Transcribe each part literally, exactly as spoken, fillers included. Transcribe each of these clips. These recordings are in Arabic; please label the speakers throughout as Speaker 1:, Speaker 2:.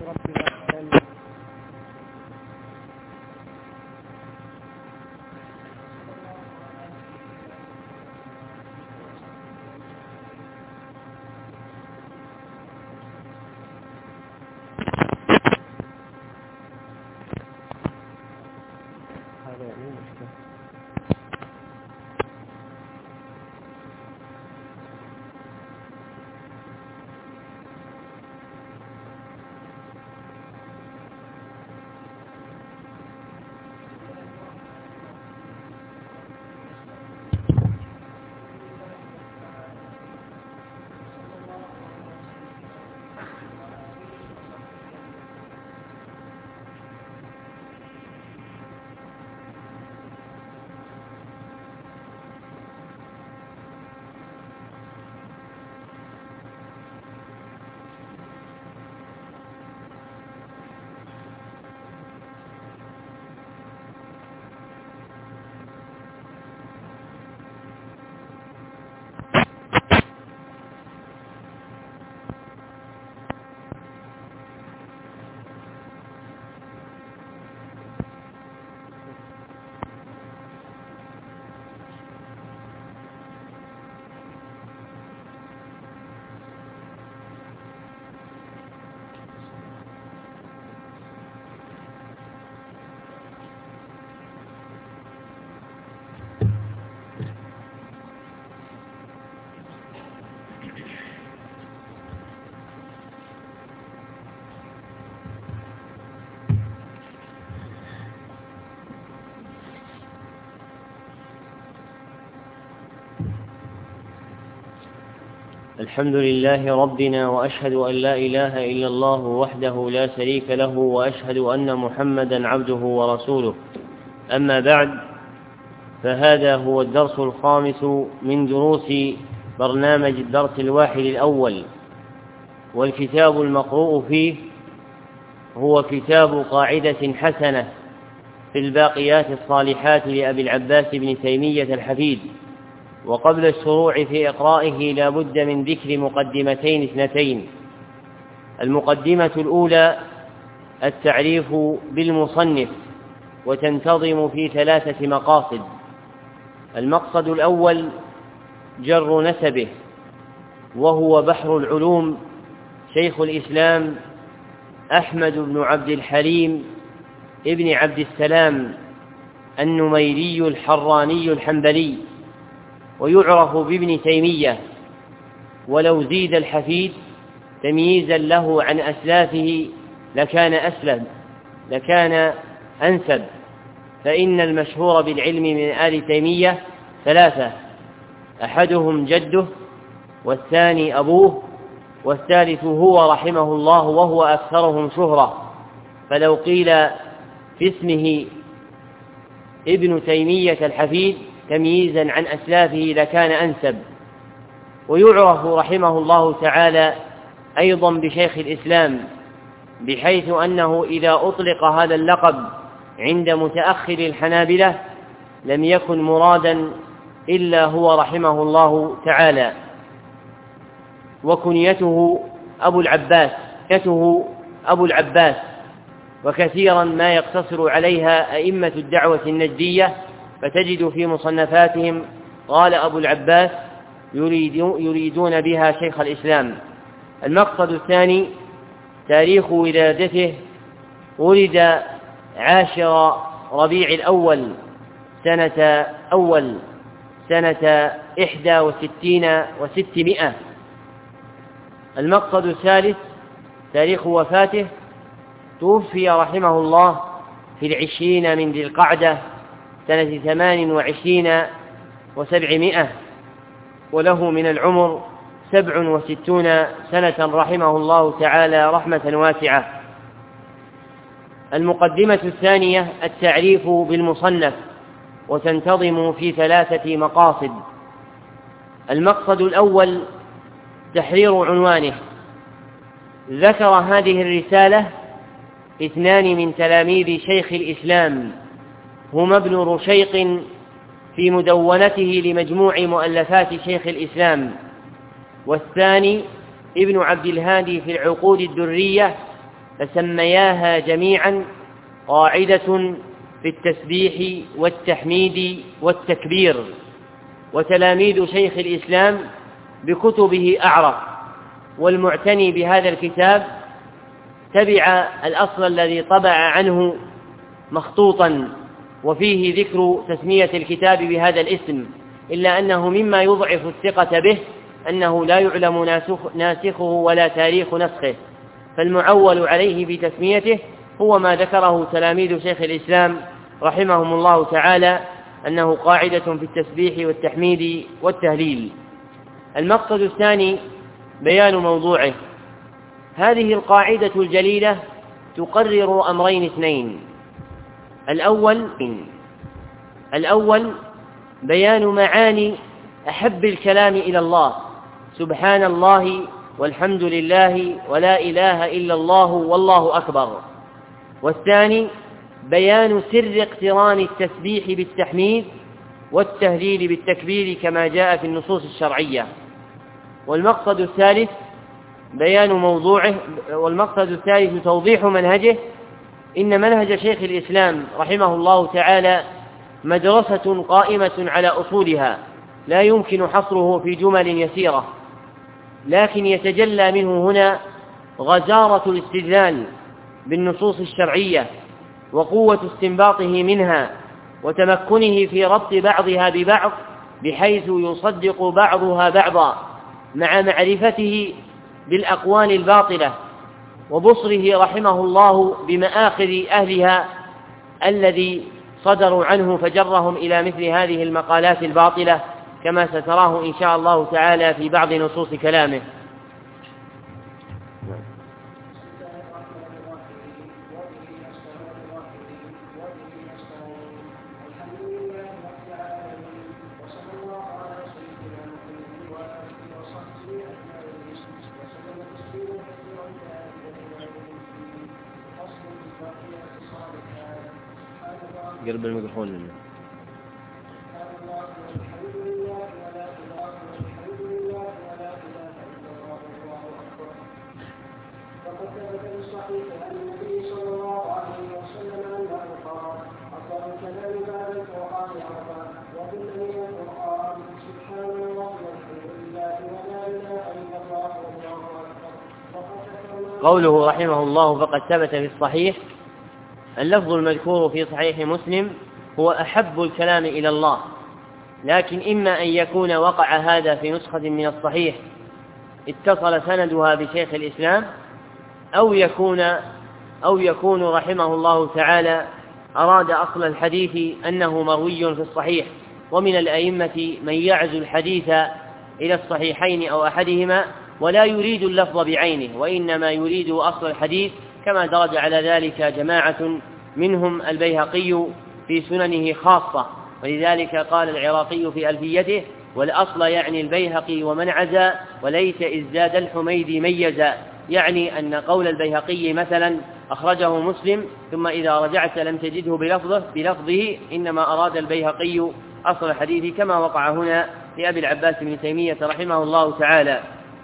Speaker 1: ربنا العالمين. هذا يعني مشكلة.
Speaker 2: الحمد لله ربنا، وأشهد أن لا إله إلا الله وحده لا شريك له، وأشهد أن محمدا عبده ورسوله. أما بعد، فهذا هو الدرس الخامس من دروس برنامج الدرس الواحد الأول، والكتاب المقروء فيه هو كتاب قاعدة حسنة في الباقيات الصالحات لأبي العباس بن تيمية الحفيد. وقبل الشروع في إقرائه لا بد من ذكر مقدمتين اثنتين. المقدمة الأولى التعريف بالمصنف، وتنتظم في ثلاثة مقاصد. المقصد الأول جر نسبه، وهو بحر العلوم شيخ الإسلام أحمد بن عبد الحليم ابن عبد السلام النميري الحراني الحنبلي، ويعرف بابن تيمية، ولو زيد الحفيد تمييزا له عن أسلافه لكان أسلم لكان أنسب، فإن المشهور بالعلم من آل تيمية ثلاثة: أحدهم جده، والثاني أبوه، والثالث هو رحمه الله، وهو أكثرهم شهرة. فلو قيل في اسمه ابن تيمية الحفيد تمييزا عن أسلافه لكان أنسب. ويعرف رحمه الله تعالى أيضا بشيخ الإسلام، بحيث أنه إذا أطلق هذا اللقب عند متأخر الحنابلة لم يكن مرادا إلا هو رحمه الله تعالى. وكنيته أبو العباس كنيته أبو العباس وكثيرا ما يقتصر عليها أئمة الدعوة النجدية، فتجد في مصنفاتهم قال أبو العباس يريدون بها شيخ الإسلام. المقصد الثاني تاريخ ولادته، ولد عاشر ربيع الأول سنة أول سنة إحدى وستين وستمائة. المقصد الثالث تاريخ وفاته، توفي رحمه الله في العشرين من ذي القعدة سنة ثمان وعشرين وسبعمائة، وله من العمر سبع وستون سنة رحمه الله تعالى رحمة واسعة. المقدمة الثانية التعريف بالمصنف، وتنتظم في ثلاثة مقاصد. المقصد الأول تحرير عنوانه. ذكر هذه الرسالة اثنان من تلاميذ شيخ الإسلام، هما ابن رشيق في مدونته لمجموع مؤلفات شيخ الإسلام، والثاني ابن عبد الهادي في العقود الدرية فسمياها جميعا قاعدة في التسبيح والتحميد والتكبير. وتلاميذ شيخ الإسلام بكتبه أعرف، والمعتني بهذا الكتاب تبع الأصل الذي طبع عنه مخطوطا وفيه ذكر تسمية الكتاب بهذا الاسم، إلا أنه مما يضعف الثقة به أنه لا يعلم ناسخه ولا تاريخ نسخه، فالمعول عليه بتسميته هو ما ذكره تلاميذ شيخ الإسلام رحمهم الله تعالى أنه قاعدة في التسبيح والتحميد والتهليل. المقصد الثاني بيان موضوعه. هذه القاعدة الجليلة تقرر أمرين اثنين: الأول الأول بيان معاني أحب الكلام إلى الله، سبحان الله والحمد لله ولا إله إلا الله والله أكبر. والثاني بيان سر اقتران التسبيح بالتحميد والتهليل بالتكبير كما جاء في النصوص الشرعية. والمقصد الثالث بيان موضوعه والمقصد الثالث توضيح منهجه. إن منهج شيخ الإسلام رحمه الله تعالى مدرسة قائمة على أصولها، لا يمكن حصره في جمل يسيرة، لكن يتجلى منه هنا غزارة الاستدلال بالنصوص الشرعية وقوة استنباطه منها وتمكنه في ربط بعضها ببعض بحيث يصدق بعضها بعضا، مع معرفته بالأقوال الباطلة وبصره رحمه الله بمآخذ أهلها الذي صدروا عنه فجرهم إلى مثل هذه المقالات الباطلة، كما ستراه إن شاء الله تعالى في بعض نصوص كلامه. قرب الميكروفون لنا. قوله رحمه الله فقد ثبت في الصحيح، اللفظ المذكور في صحيح مسلم هو أحب الكلام إلى الله، لكن إما أن يكون وقع هذا في نسخة من الصحيح اتصل سندها بشيخ الإسلام، أو يكون أو يكون رحمه الله تعالى أراد أصل الحديث أنه مروي في الصحيح. ومن الأئمة من يعزو الحديث إلى الصحيحين أو أحدهما ولا يريد اللفظ بعينه، وإنما يريد أصل الحديث، كما درج على ذلك جماعة منهم البيهقي في سننه خاصة. ولذلك قال العراقي في ألفيته: والأصل يعني البيهقي ومن عزا وليس إذ زاد الحميدي ميزا، يعني أن قول البيهقي مثلا أخرجه مسلم ثم إذا رجعت لم تجده بلفظه, بلفظه إنما أراد البيهقي أصل الحديث، كما وقع هنا لأبي العباس بن تيمية رحمه الله تعالى.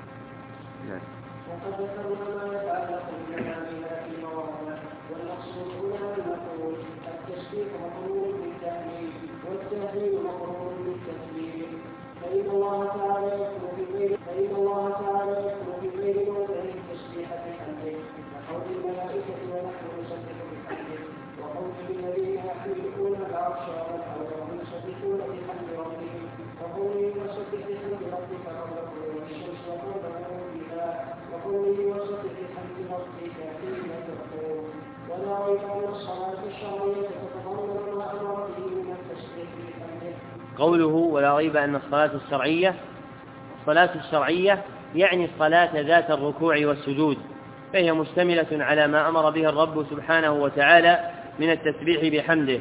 Speaker 2: قوله ولا ريب أن الصلاة الشرعية الصلاة الشرعية يعني الصلاة ذات الركوع والسجود، فهي مشتملة على ما أمر به الرب سبحانه وتعالى من التسبيح بحمده.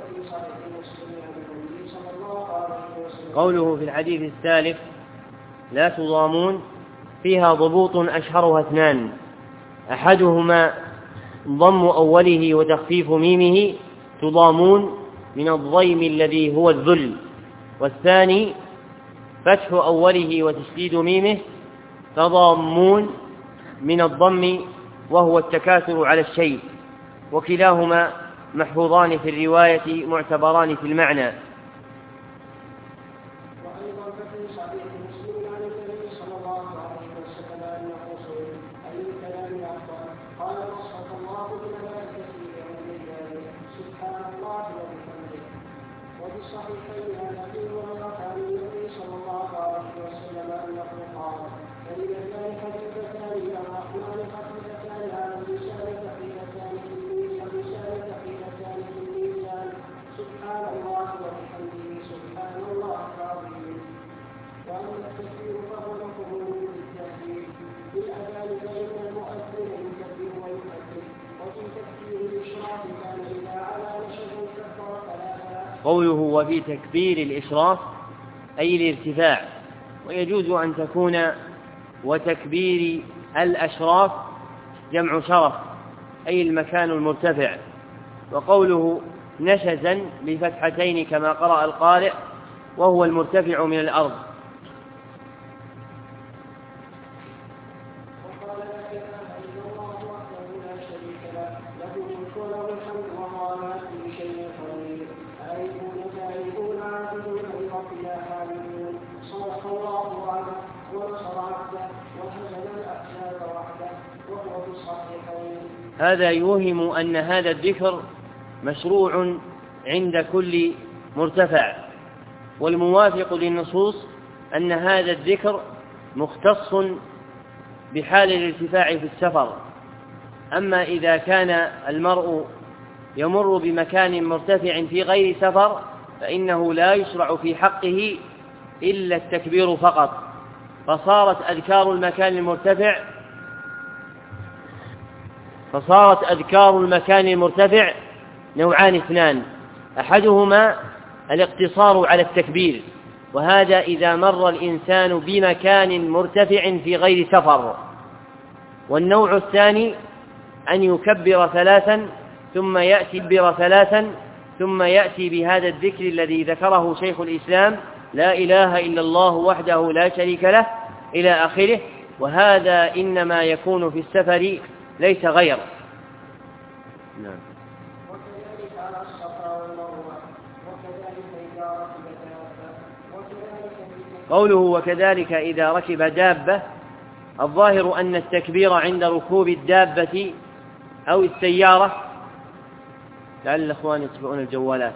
Speaker 2: قوله في الحديث الثالث لا تضامون فيها ضبوط أشهرها اثنان: أحدهما ضم أوله وتخفيف ميمه تضامون من الضيم الذي هو الذل، والثاني فتح أوله وتشديد ميمه تضامون من الضم وهو التكاثر على الشيء، وكلاهما محفوظان في الرواية معتبران في المعنى. قوله وفي تكبير الإشراف أي الارتفاع، ويجوز أن تكون وتكبير الأشراف جمع شرف أي المكان المرتفع. وقوله نشزا بفتحتين كما قرأ القارئ وهو المرتفع من الأرض. هذا يوهم أن هذا الذكر مشروع عند كل مرتفع، والموافق للنصوص أن هذا الذكر مختص بحال الارتفاع في السفر. أما إذا كان المرء يمر بمكان مرتفع في غير سفر فإنه لا يشرع في حقه إلا التكبير فقط، فصارت أذكار المكان المرتفع فصارت أذكار المكان المرتفع نوعان اثنان: أحدهما الاقتصار على التكبير، وهذا إذا مر الإنسان بمكان مرتفع في غير سفر. والنوع الثاني أن يكبر ثلاثا ثم يأتي بر ثلاثا ثم يأتي بهذا الذكر الذي ذكره شيخ الإسلام: لا إله إلا الله وحده لا شريك له إلى آخره. وهذا إنما يكون في السفر ليس غير. نعم. قوله وكذلك إذا ركب دابة، الظاهر أن التكبير عند ركوب الدابة أو السيارة، لعل الأخوان يتبعون الجوالات،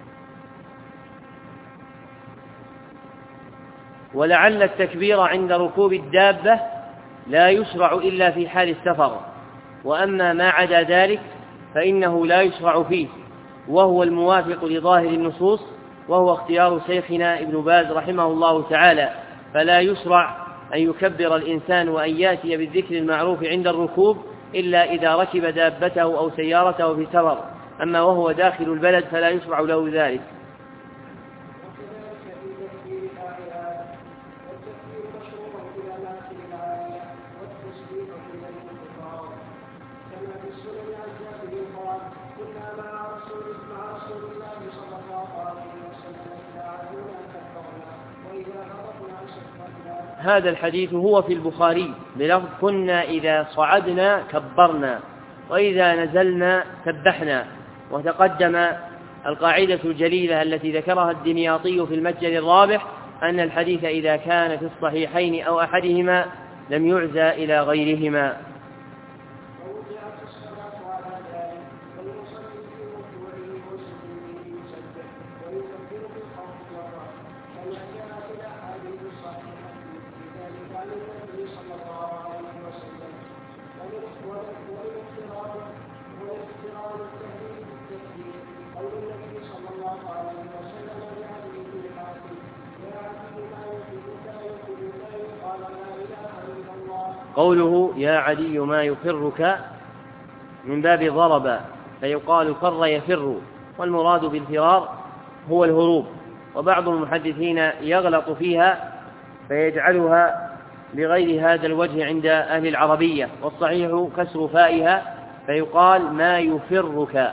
Speaker 2: ولعل التكبير عند ركوب الدابة لا يشرع إلا في حال السفر، وأما ما عدا ذلك فإنه لا يشرع فيه، وهو الموافق لظاهر النصوص، وهو اختيار شيخنا ابن باز رحمه الله تعالى. فلا يشرع أن يكبر الإنسان وأن يأتي بالذكر المعروف عند الركوب إلا إذا ركب دابته أو سيارته في سفر، أما وهو داخل البلد فلا يشرع له ذلك. هذا الحديث هو في البخاري بلفظ كنا إذا صعدنا كبرنا وإذا نزلنا سبحنا. وتقدم القاعدة الجليلة التي ذكرها الدمياطي في المتجر الرابح أن الحديث إذا كان في الصحيحين أو أحدهما لم يعزى إلى غيرهما. قوله يا عدي ما يفرك من باب ضرب، فيقال فر يفر، والمراد بالفرار هو الهروب. وبعض المحدثين يغلط فيها فيجعلها بغير هذا الوجه عند أهل العربية، والصحيح كسر فائها فيقال ما يفرك.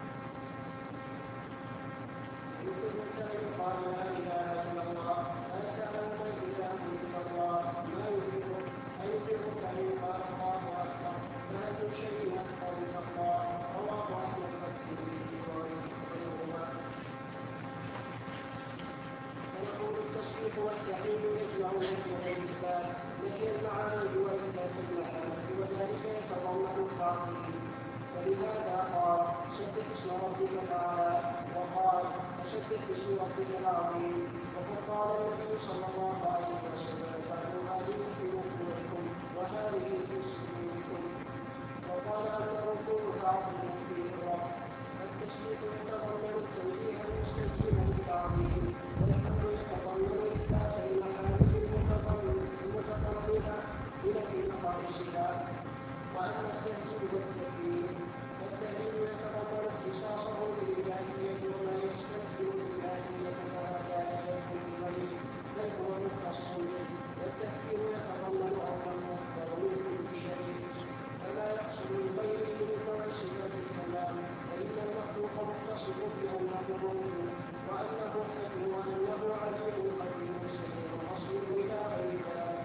Speaker 1: ولهذا قال سبح اسم ربك الأعلى، وقال فسبح باسم ربك العظيم. وقد قال النبي صلى الله عليه وسلم فعلوا هذه في ركوعكم وهذه في سجودكم. وقال أما الركوع فعظموا فيه الرب. التسبيح يتضمن التنزيه المستلزم بالتعظيم، والحمد يتضمن إثبات المحامد المتقربة إلى مقاصدها. وأما التهجير والتكبير والتهليل يتضمن اختصاصه بالإلهية وما يستكبر بالإلهية فهذا لا يكون بغيره بل هو مختص به. والتكبير يتضمن أمره أكبر من كل شيء فلا يحصل من غيره من صفة الكمال، فإن المخلوق متصف بأنه موجود وأنه حي وأنه عليم قدير سميع بصير إلى غير ذلك،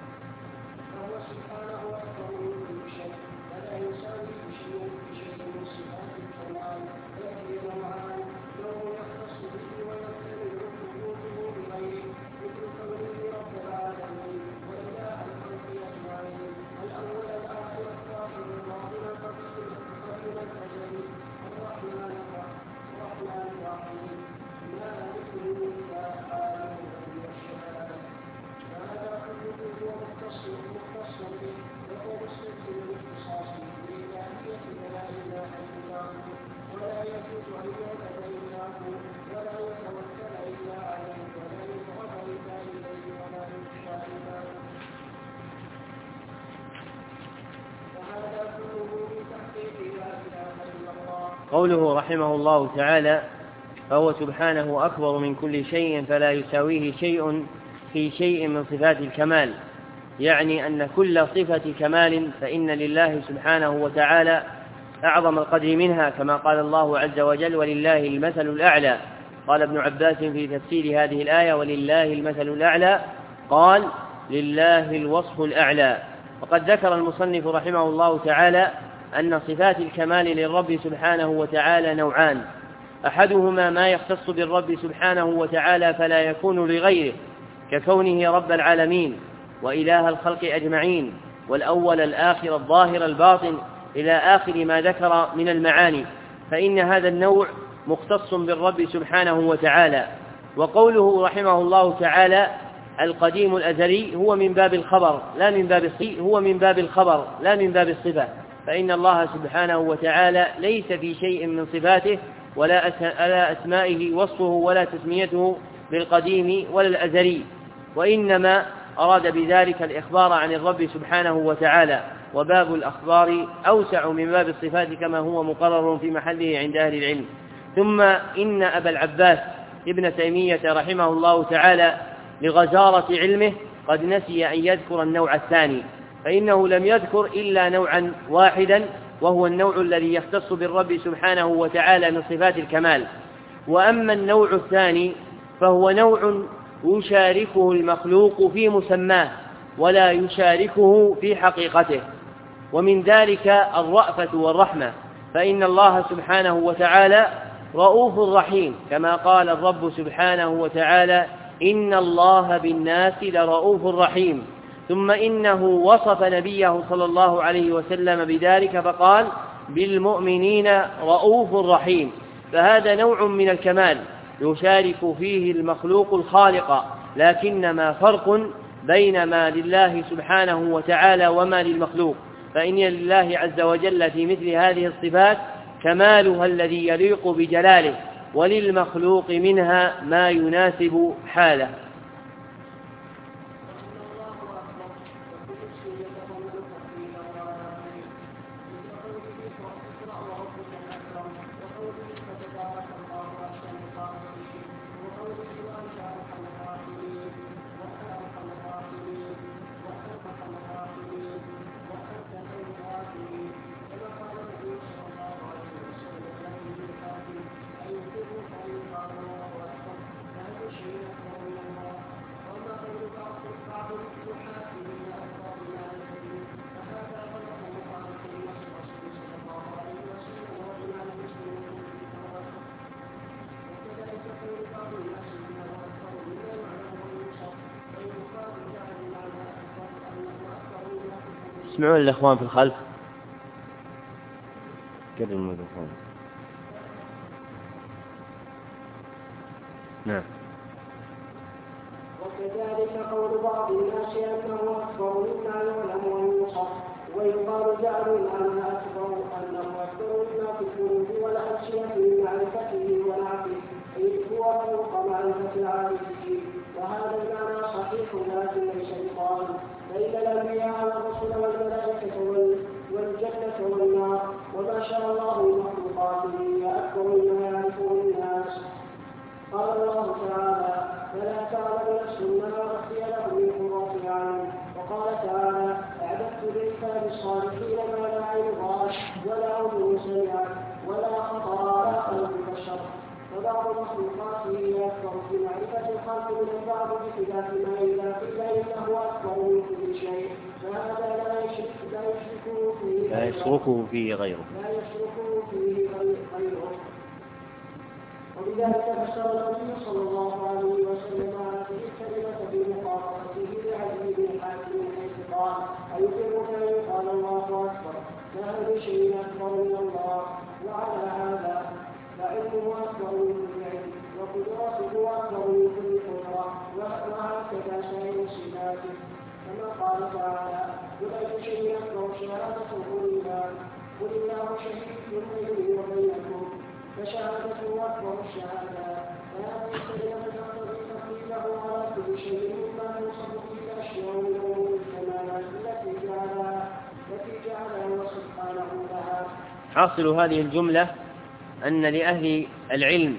Speaker 1: فهو سبحانه أكبر من كل شيء ولا يساوي شيء بشيء من صفات الكمال. هذه نوعان، نوع يختص به ويمتنع وجوده بغيره مثل كونه رب العالمين وإله الخلق أجمعين. الأول الآخر الظاهر الباطن القدير القدير الأزلي الرحمن الرحمن الرحيم مالك الملك عالم الغيب والشهادة. فهذا كله هو مختص مختص به وهو مستلزم لاختصاصه بالإلهية فلا إله إلا هو، ولا يجوز أن يعبد إلا هو، ولا يتوكل إلا عليه، ولا يضرب إلا إليه، ولا يخشى إلا هو. فهذا كله من تحقيق لا إله إلا الله.
Speaker 2: قوله رحمه الله تعالى فهو سبحانه أكبر من كل شيء فلا يساويه شيء في شيء من صفات الكمال، يعني أن كل صفة كمال فإن لله سبحانه وتعالى أعظم القدر منها، كما قال الله عز وجل ولله المثل الأعلى. قال ابن عباس في تفسير هذه الآية ولله المثل الأعلى قال لله الوصف الأعلى. وقد ذكر المصنف رحمه الله تعالى أن صفات الكمال للرب سبحانه وتعالى نوعان، أحدهما ما يختص بالرب سبحانه وتعالى فلا يكون لغيره ككونه رب العالمين وإله الخلق أجمعين، والأول الآخر الظاهر الباطن إلى آخر ما ذكر من المعاني، فإن هذا النوع مختص بالرب سبحانه وتعالى. وقوله رحمه الله تعالى القديم الأزلي هو من باب الخبر لا من باب الصفة، هو من باب الخبر لا من باب الصفة، فإن الله سبحانه وتعالى ليس في شيء من صفاته ولا أسمائه وصفه ولا تسميته بالقديم ولا الأزلي، وإنما أراد بذلك الإخبار عن الرب سبحانه وتعالى، وباب الأخبار أوسع من باب الصفات كما هو مقرر في محله عند أهل العلم. ثم إن أبا العباس ابن تيمية رحمه الله تعالى لغزارة علمه قد نسي أن يذكر النوع الثاني، فإنه لم يذكر إلا نوعا واحدا وهو النوع الذي يختص بالرب سبحانه وتعالى من صفات الكمال. وأما النوع الثاني فهو نوع يشاركه المخلوق في مسماه ولا يشاركه في حقيقته، ومن ذلك الرأفة والرحمة، فإن الله سبحانه وتعالى رؤوف رحيم كما قال الرب سبحانه وتعالى إن الله بالناس لرؤوف رحيم. ثم إنه وصف نبيه صلى الله عليه وسلم بذلك فقال بالمؤمنين رؤوف رحيم، فهذا نوع من الكمال يشارك فيه المخلوق الخالق، لكنما فرق بين ما لله سبحانه وتعالى وما للمخلوق، فإن لله عز وجل في مثل هذه الصفات كمالها الذي يليق بجلاله، وللمخلوق منها ما يناسب حاله. يسمعون الإخوان في الخلف؟ قبل الميكروفون. نعم.
Speaker 1: وكذلك قول بعض الناس أنه أكبر مما يعلم ويوصف، ويقال جعلوا المعنى أكبر أنه أكبر مما في القلوب والألسنة من معرفته ونعته، إذ هو فوق معرفة العارفين، وهذا المعنى صحيح لكن ليس بقال، فإن الأنبياء والرسل والملائكة والجنة والنار وما شاء الله من مخلوقاته أكبر مما يعرفه الناس. قال الله تعالى: فلا تعلم نفس ما أخفي لهم من قرة أعين. وقال تعالى: أعددت للعباد الصالحين ما لا عين رأت ولا أذن سمعت ولا خطر على قلب بشر. فبعض مخلوقاته أكبر في معرفة الخلق من البعض بخلاف ما إذا قيل إنه أكبر من كل شيء، فهذا لا يشرك لا يشركه فيه
Speaker 2: لا يشركه فيه غيره
Speaker 1: لا يشركه فيه غيره. وبذلك فسر النبي صلى الله عليه وسلم هذه الكلمة بمخاطبته لعلي بن حاتم حيث قال: أيقرك أن قال الله أكبر، ما من شيء أكبر من الله. وعلى هذا فعلمه أكبر من كل علم، وقدرته أكبر من كل قدرة، وهكذا سائر صفاته، كما قال تعالى: قل أي شيء أكبر شهادة قل الله قل الله شهيد بيني وبينكم، فشهادة أكبر الشهادة. فهذه الكلمة تقتضي تقديره على كل شيء مما يوصف به الأشياء من أمور الكمالات التي جعلها التي جعلها سبحانه لها.
Speaker 2: حاصل هذه الجملة أن لأهل العلم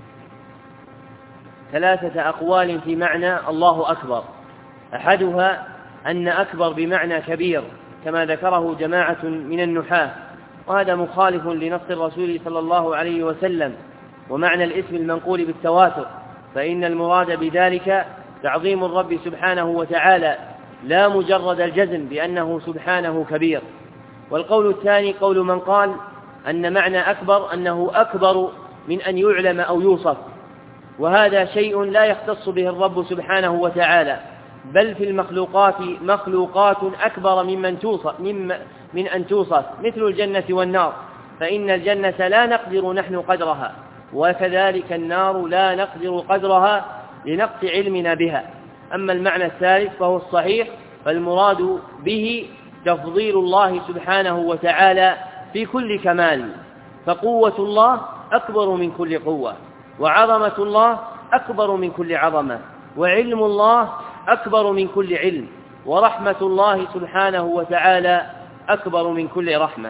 Speaker 2: ثلاثة أقوال في معنى الله أكبر. أحدها أن أكبر بمعنى كبير كما ذكره جماعة من النحاة، وهذا مخالف لنص الرسول صلى الله عليه وسلم ومعنى الاسم المنقول بالتواتر، فإن المراد بذلك تعظيم الرب سبحانه وتعالى لا مجرد الجزم بأنه سبحانه كبير. والقول الثاني قول من قال أن معنى أكبر أنه أكبر من أن يعلم أو يوصف، وهذا شيء لا يختص به الرب سبحانه وتعالى، بل في المخلوقات مخلوقات أكبر ممن توصف من, من أن توصف، مثل الجنة والنار، فإن الجنة لا نقدر نحن قدرها، وكذلك النار لا نقدر قدرها لنقص علمنا بها. أما المعنى الثالث فهو الصحيح، فالمراد به تفضيل الله سبحانه وتعالى في كل كمال، فقوة الله أكبر من كل قوة، وعظمة الله أكبر من كل عظمة، وعلم الله أكبر من كل علم، ورحمة الله سبحانه وتعالى أكبر من كل رحمة.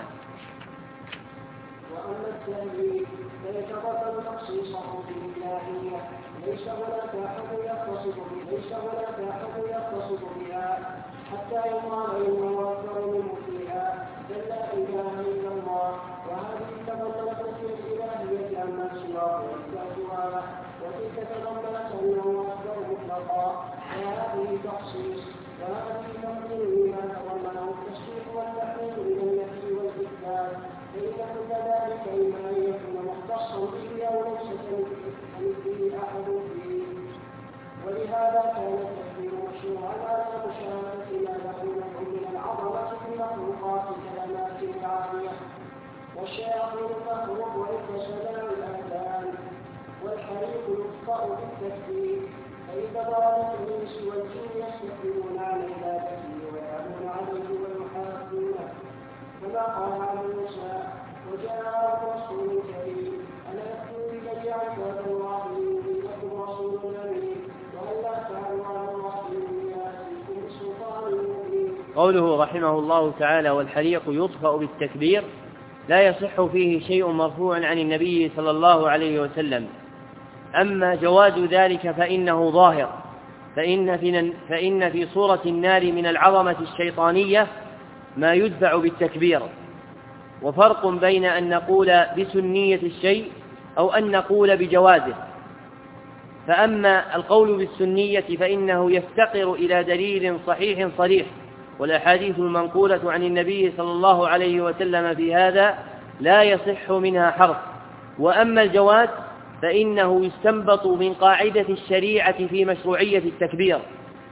Speaker 1: وأما التأويل فيتضمن تخصيصه بالإلهية، ليس هناك أحد يتصف ليس هناك أحد يتصف بها حتى يقال إنه أكبر منه فيها، بل لا إله إلا الله. وهذه تضمنت في الإلهية عما سواه وإثباتها له، وتلك تضمنت أنه أكبر مطلقا، وهذه تخصيص، وهذه تضمن ما تضمنه التصديق والتحليل من النفي والإثبات، فإن كل ذلك إما أن يكون مختصا به أو ليس كمثله أحد فيه. ولهذا كان التكبير مشروعا على مشاهدة ما له من العظمة في المخلوقات كلمات العالية، والشياطين تخرج عند سماع الأذان، والحريق يطفأ بالتكبير، فإذا ضربت الإنس والجن يستكبرون عن عبادته ويعلون عليه ويحاسبونه، كما قال عن موسى: وجاء رسول كريم ألا يكون بني عباد الله إني لكم رسول أمين وألا تعلوا على الله إني آتيكم بسلطان مبين.
Speaker 2: قوله رحمه الله تعالى: والحريق يطفأ بالتكبير، لا يصح فيه شيء مرفوع عن النبي صلى الله عليه وسلم. أما جواز ذلك فإنه ظاهر، فإن في, فإن في صورة النار من العظمة الشيطانية ما يدفع بالتكبير، وفرق بين أن نقول بسنية الشيء أو أن نقول بجوازه. فأما القول بالسنية فإنه يفتقر إلى دليل صحيح صريح، والأحاديث المنقولة عن النبي صلى الله عليه وسلم في هذا لا يصح منها حرف. وأما الجواز فإنه يستنبط من قاعدة الشريعة في مشروعية التكبير،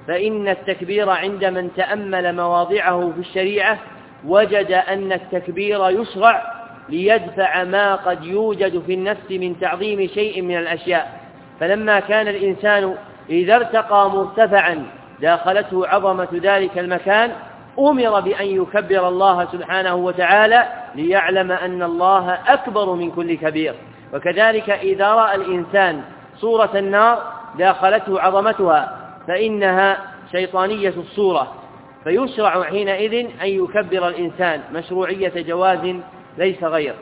Speaker 2: فإن التكبير عند من تأمل مواضعه في الشريعة وجد أن التكبير يشرع ليدفع ما قد يوجد في النفس من تعظيم شيء من الأشياء. فلما كان الإنسان إذا ارتقى مرتفعا داخلته عظمة ذلك المكان أمر بأن يكبر الله سبحانه وتعالى ليعلم أن الله أكبر من كل كبير. وكذلك إذا رأى الإنسان صورة النار داخلته عظمتها فإنها شيطانية الصورة، فيشرع حينئذ أن يكبر الإنسان مشروعية جواز ليس غير.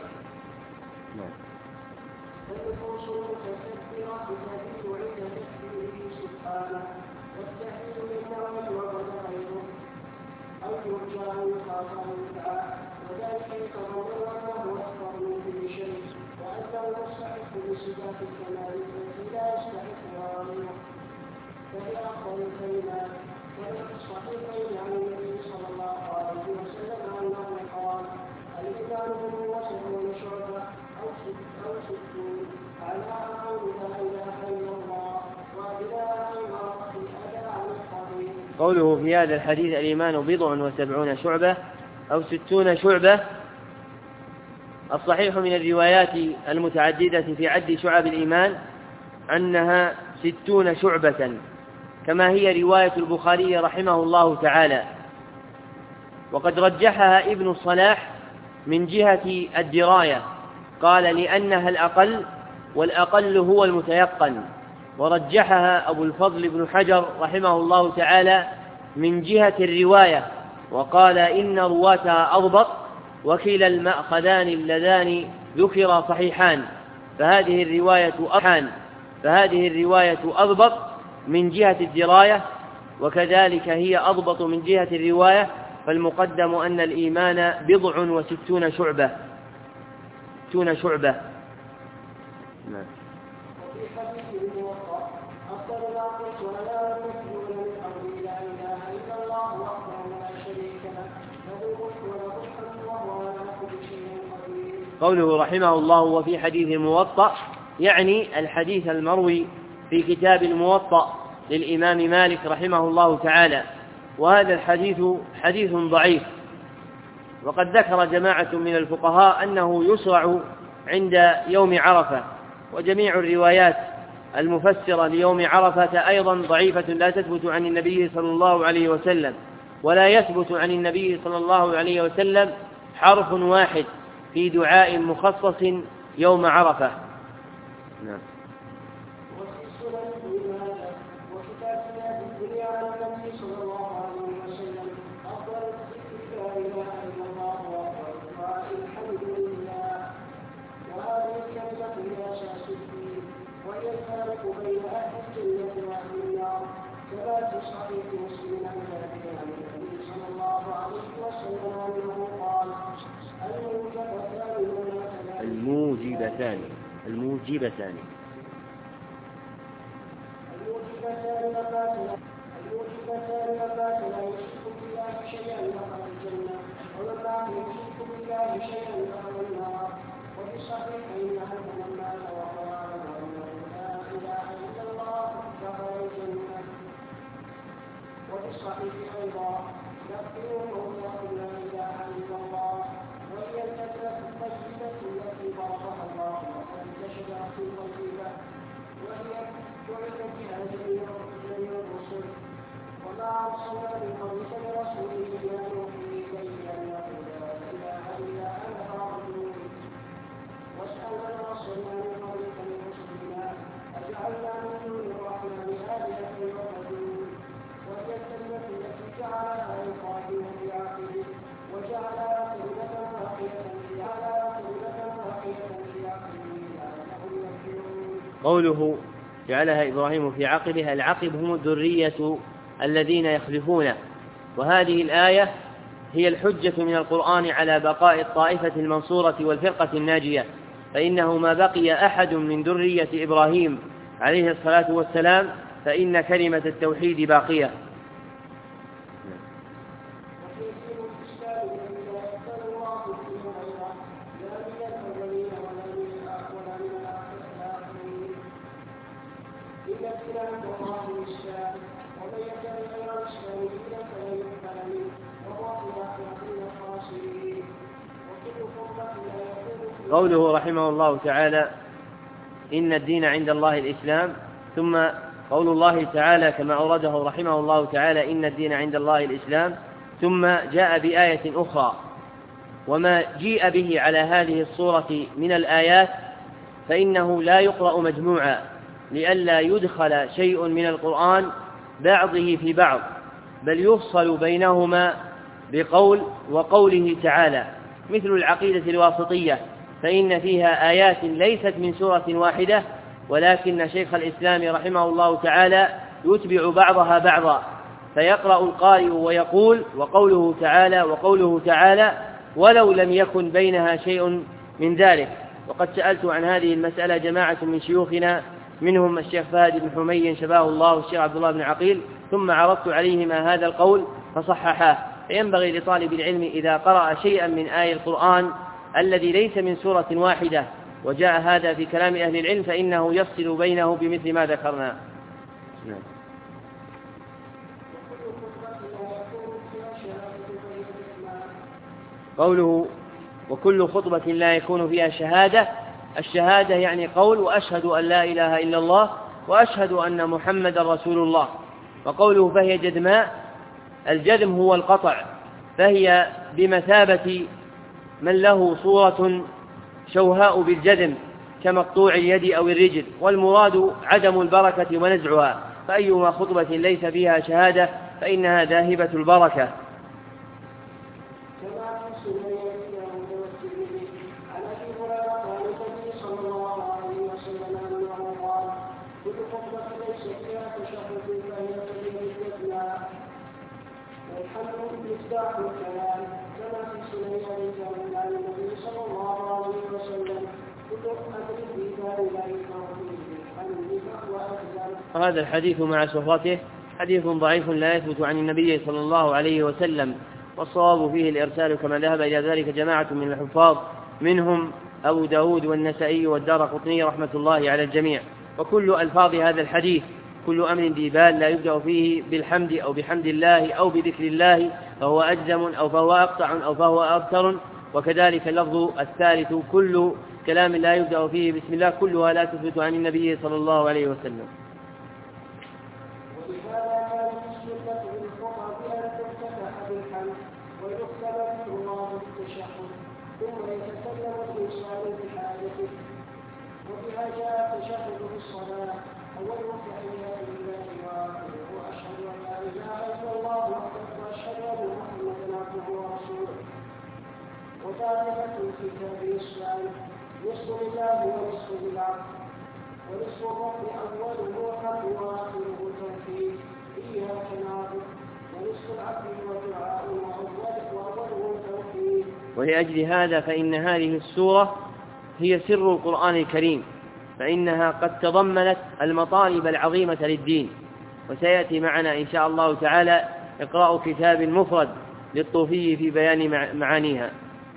Speaker 2: قوله في هذا الحديث الإيمان بضع وسبعون شعبة أو ستون شعبة، الصحيح من الروايات المتعددة في عد شعب الإيمان أنها ستون شعبة كما هي رواية البخاري رحمه الله تعالى، وقد رجحها ابن الصلاح من جهة الدراية، قال لأنها الأقل والأقل هو المتيقن، ورجحها أبو الفضل بن حجر رحمه الله تعالى من جهة الرواية وقال إن رواتها أضبط وكلا المأخذان اللذان ذكر صحيحان، فهذه الرواية أحان فهذه الرواية أضبط من جهة الدراية، وكذلك هي أضبط من جهة الرواية، فالمقدم أن الإيمان بضع وستون شعبة ستون شعبة. نعم. قوله رحمه الله وفي حديث الموطأ يعني الحديث المروي في كتاب الموطأ للإمام مالك رحمه الله تعالى، وهذا الحديث حديث ضعيف، وقد ذكر جماعة من الفقهاء أنه يشرع عند يوم عرفة، وجميع الروايات المفسرة ليوم عرفة أيضا ضعيفة لا تثبت عن النبي صلى الله عليه وسلم، ولا يثبت عن النبي صلى الله عليه وسلم حرف واحد في دعاء مخصص يوم عرفة. نعم. الموجبتان الموجبتان
Speaker 1: وبالصحيح أيضا يقول لا إله إلا الله وهي الكلمة الطيبة التي باركها الله وقد شجرة طيبة وهي دعت بها جميع الرسل وما أرسلنا من قبلك من رسول إلا نوحي إليه أنه لا إله إلا أنا فاعبدون واسأل من أرسلنا من قبلك من رسلنا أجعلنا من دون الرحمن آلهة يعبدون وهي الكلمة التي جعلها إبراهيم في عقله وجعلها كلمة باقية في عقله لعلهم يرجعون.
Speaker 2: قوله جعلها إبراهيم في عقله، العقب هم الذرية الذين يخلفونه، وهذه الآية هي الحجة من القرآن على بقاء الطائفة المنصورة والفرقة الناجية، فإنه ما بقي أحد من ذرية إبراهيم عليه الصلاة والسلام فإن كلمة التوحيد باقية.
Speaker 1: إن الدين عند الله الإسلام ومن يبتغي غير الإسلام دينا فلن يقبل منه وهو في الآخرة من الخاسرين. وكل فرقة لا يكون
Speaker 2: قوله رحمه الله تعالى إن الدين عند الله الإسلام، ثم قول الله تعالى كما أورده رحمه الله تعالى إن الدين عند الله الإسلام، ثم جاء بآية أخرى. وما جيء به على هذه الصورة من الآيات فإنه لا يقرأ مجموعا لئلا يدخل شيء من القرآن بعضه في بعض، بل يفصل بينهما بقول وقوله تعالى، مثل العقيدة الواسطية فإن فيها آيات ليست من سورة واحدة، ولكن شيخ الإسلام رحمه الله تعالى يتبع بعضها بعضا، فيقرأ القارئ ويقول وقوله تعالى وقوله تعالى ولو لم يكن بينها شيء من ذلك. وقد سألت عن هذه المسألة جماعة من شيوخنا، منهم الشيخ فهد بن حمي شفاه الله والشيخ عبد الله بن عقيل، ثم عرضت عليهما هذا القول فصححاه. فينبغي لطالب العلم إذا قرأ شيئا من آي القرآن الذي ليس من سورة واحدة وجاء هذا في كلام أهل العلم فإنه يفصل بينه بمثل ما ذكرنا. قوله وكل خطبة لا يكون فيها شهادة، الشهادة يعني قول وأشهد أن لا إله إلا الله وأشهد أن محمد رسول الله. وقوله فهي جدماء، الجدم هو القطع، فهي بمثابة من له صورة شوهاء بالجدم كمقطوع اليد أو الرجل، والمراد عدم البركة ونزعها، فأيما خطبة ليس فيها شهادة فإنها ذاهبة البركة. هذا الحديث مع صفته حديث ضعيف لا يثبت عن النبي صلى الله عليه وسلم، والصواب فيه الإرسال كما ذهب إلى ذلك جماعة من الحفاظ، منهم أبو داود والنسائي والدارقطني رحمة الله على الجميع. وكل ألفاظ هذا الحديث كل أمر ذي بال لا يبدأ فيه بالحمد أو بحمد الله أو بذكر الله فهو أجزم أو فهو أقطع أو فهو أبتر. وكذلك اللفظ الثالث كل كلام لا يبدأ فيه بسم الله كلها لا تثبت عن النبي صلى الله عليه وسلم.
Speaker 1: وبها جاء التشهد في الصلاة أوله تحيات لله وآخره وأشهد أن لا إله إلا الله وحده وأشهد أن محمدا عبده ورسوله. وثالثة في كتاب الإسلام نصف لله ونصف للعبد، ونصف الرب أوله حمد وآخره توحيد إياك نعبد، ونصف العبد ودعاء وأوله توحيد.
Speaker 2: ولأجل هذا فإن هذه السورة هي سر القرآن الكريم، فإنها قد تضمنت المطالب العظيمة للدين، وسيأتي معنا إن شاء الله تعالى إقراء كتاب مفرد للطوفي في بيان معانيها.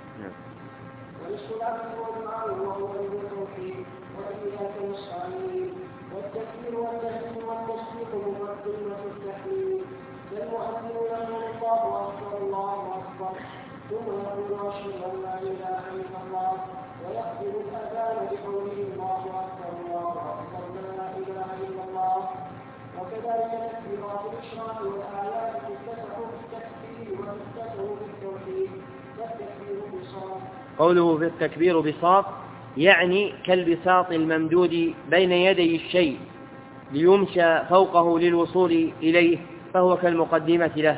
Speaker 2: قوله في التكبير بساط يعني كالبساط الممدود بين يدي الشيء ليمشى فوقه للوصول إليه، فهو كالمقدمة له.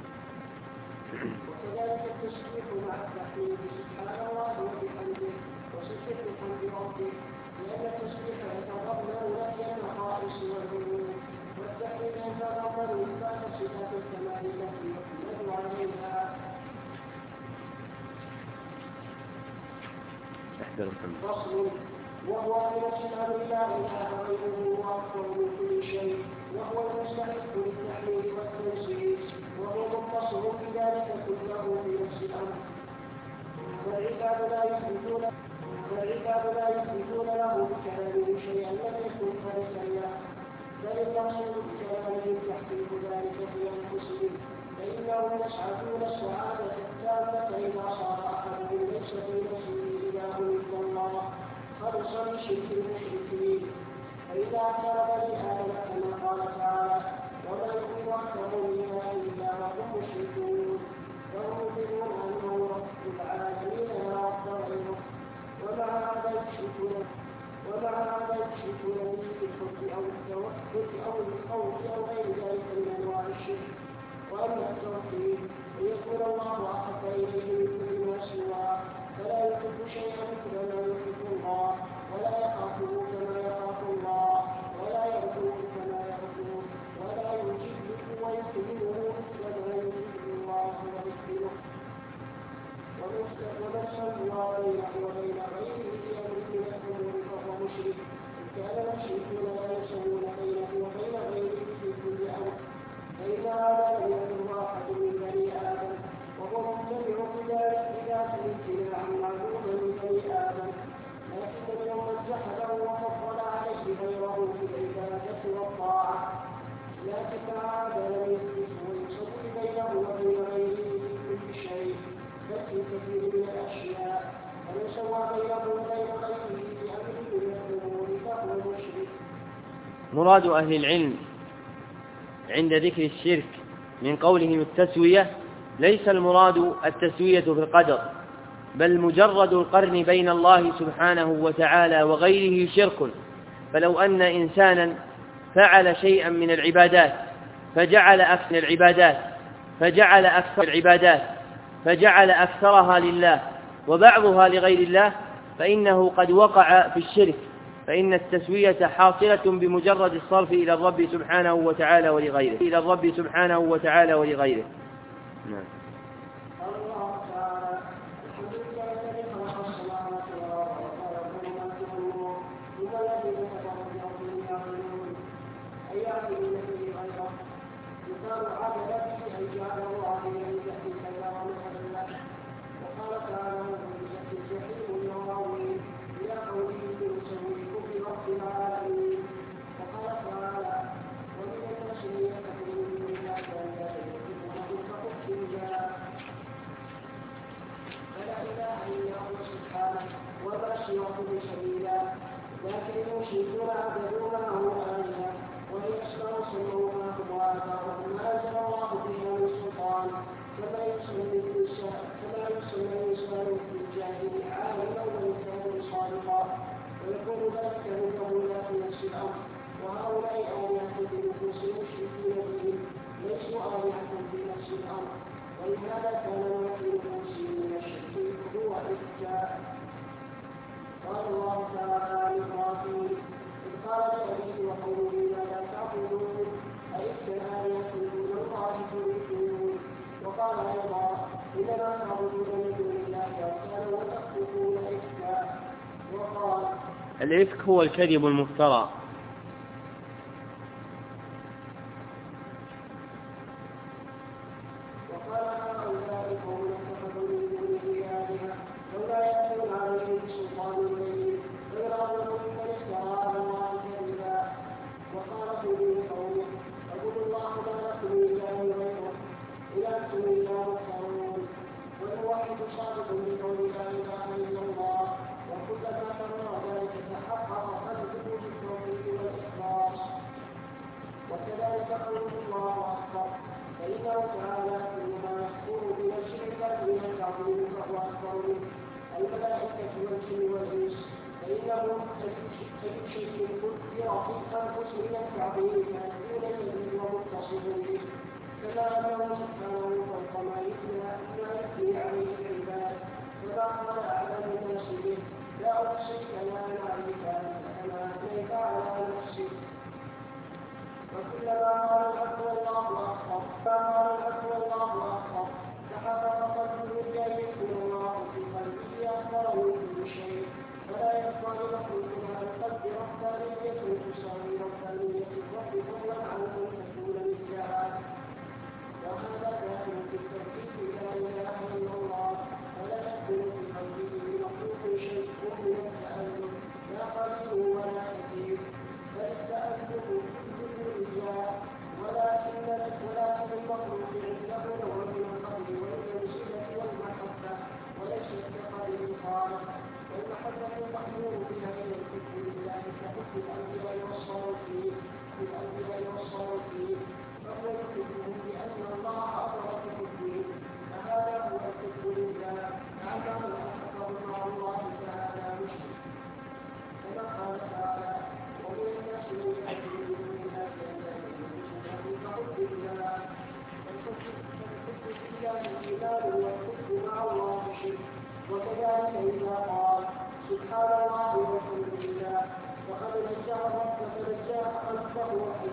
Speaker 1: فصل وهو أن يشهد لا إله غيره وأكبر من كل شيء، وهو المستحق للتحليل والتنزيل، وهو متصل بذلك كله في نفس الأمر. فالعباد لا يثبتون فالعباد لا يثبتون له بكلامه شيئا لم يكن خالصا له، يسعدون السعادة التامة إذا صار أحدهم ليس في نفسه إله إلا الله خلصا لشرك المشركين. فإذا كان بني آدم كما قال تعالى وما يؤمن أكثرهم بها إلا وهم مشركون وهم يؤمنون أنه رب العالمين لا رب غيره ومع هذا يشركون ومع هذا يشركون به في الحب أو التوكل أو الخوف أو غير ذلك من أنواع الشرك. وأما التوحيد فيكون الله أحب إليه من كل ما سواه فلا يحب شيئا مثل ما يحب الله ولا يخافه كما يخاف الله ولا يرجوه كما يرجوه ولا يجده ويكرمه مثل ما يجد الله ويكرمه. ومن سوى بينه وبين غيره في أمر من الأمور فهو مشرك إن كان المشركون لا يسوون بينه وبين غيره في كل أمر. فإن هذا لم يكن واحد من بني آدم وهو مبتدع بذات الامتناع عن معلوم من بني آدم، لكن اليوم من جحده وفضل عليه غيره في العبادة والطاعة. لكن هذا لم يثبت ويسوي بينه وبين غيره في كل شيء بل في كثير من الأشياء. فمن سوى بينه وبين غيره في أمر من الأمور فهو مشرك.
Speaker 2: مراد أهل العلم عند ذكر الشرك من قولهم التسوية ليس المراد التسوية في القدر، بل مجرد القرن بين الله سبحانه وتعالى وغيره شرك. فلو أن إنسانا فعل شيئا من العبادات فجعل أكثر العبادات فجعل أكثر العبادات فجعل أكثرها لله وبعضها لغير الله فإنه قد وقع في الشرك، فإن التسوية حاصلة بمجرد الصرف إلى الرب سبحانه وتعالى ولغيره إلى الرب سبحانه وتعالى ولغيره. نعم.
Speaker 1: الله تعالى الحمد لله الذي خلق السماوات والأرض وخلق ما في النور ثم الذين كفروا بربهم يعملون أي يعبدون به غيره يقال عبد به أي جعله عبدا لجهل كذا ومثل له. وقال تعالى وبرزت الجحيم للغاوين إلى قوله يسويكم برب العالمين. وقال تعالى ومن الناس من يتخذ من دون الله فلا إله إلا هو سبحانه وبشره سبيلا. لكن المشركون عبدوا معه آلهة وهي أسماء سموها وآباؤهم ما أنزل الله بها من سلطان كما يسمى الإنسان كما يسمى الإنسان في الجاهل عالما وإن كان صادقا ويكون ذلك منه لا في نفس الأمر. وهؤلاء آلهة بنفوس المشركين بهم ليسوا آلهة في نفس الأمر، ولهذا كان ما في نفوسهم من الشرك هو إفكاء. قال الله تعالى عن إبراهيم إذ قال لأبيه وقومه ماذا تعبدون أئفكا آلهة دون الله تريدون. وقال أيضا إنما تعبدون من دون الله أوثانا وتخلقون إفكا. وقال
Speaker 2: الإفك هو الكذب المفترى.
Speaker 1: وكذلك قوله الله أكبر فإنه تعالى إنما يكفر بنفسه الذين تعظيم فهو أكبر منه الملائكة والجن والإنس فإنهم أي شيء ذكر في أنفسهم التعظيم كافرون به ومتصل به كما أنه سبحانه فوق ما يثنى ما يثني عليه العباد. فما قال أعلم الناس به لا أحصي كما نعرف كما أثنيت على نفسي. وكلما قال الحق والله أكبر فقال الحق والله أكبر فحقق قلبه بأن يكون الله في قلبه أكبر من كل شيء فلا يبقى لمخلوق على القلب ربانية تساوي ربانية الرب فضلا عن أن تكون مثلها. وهذا كان في التوحيد لا إله إلا الله فلا يكون في قلبه لمخلوق شيء من التألم لا قليل ولا كثير.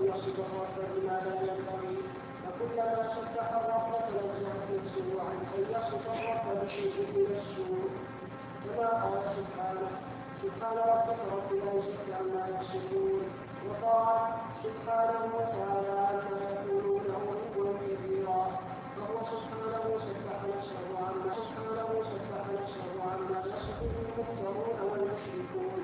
Speaker 1: يصف الرب بما لا ينبغي فكلما سبح الرب تنزهت نفسه عن ان يصف الرب بشيء من السوء كما قال سبحانه سبحان ربك رب العزة عما يصفون وقال سبحانه وتعالى عما يقولون علوا كبيرا فهو سبحانه سبح نفسه عما سبحانه سبح نفسه عما يصفه المفترون والمشركون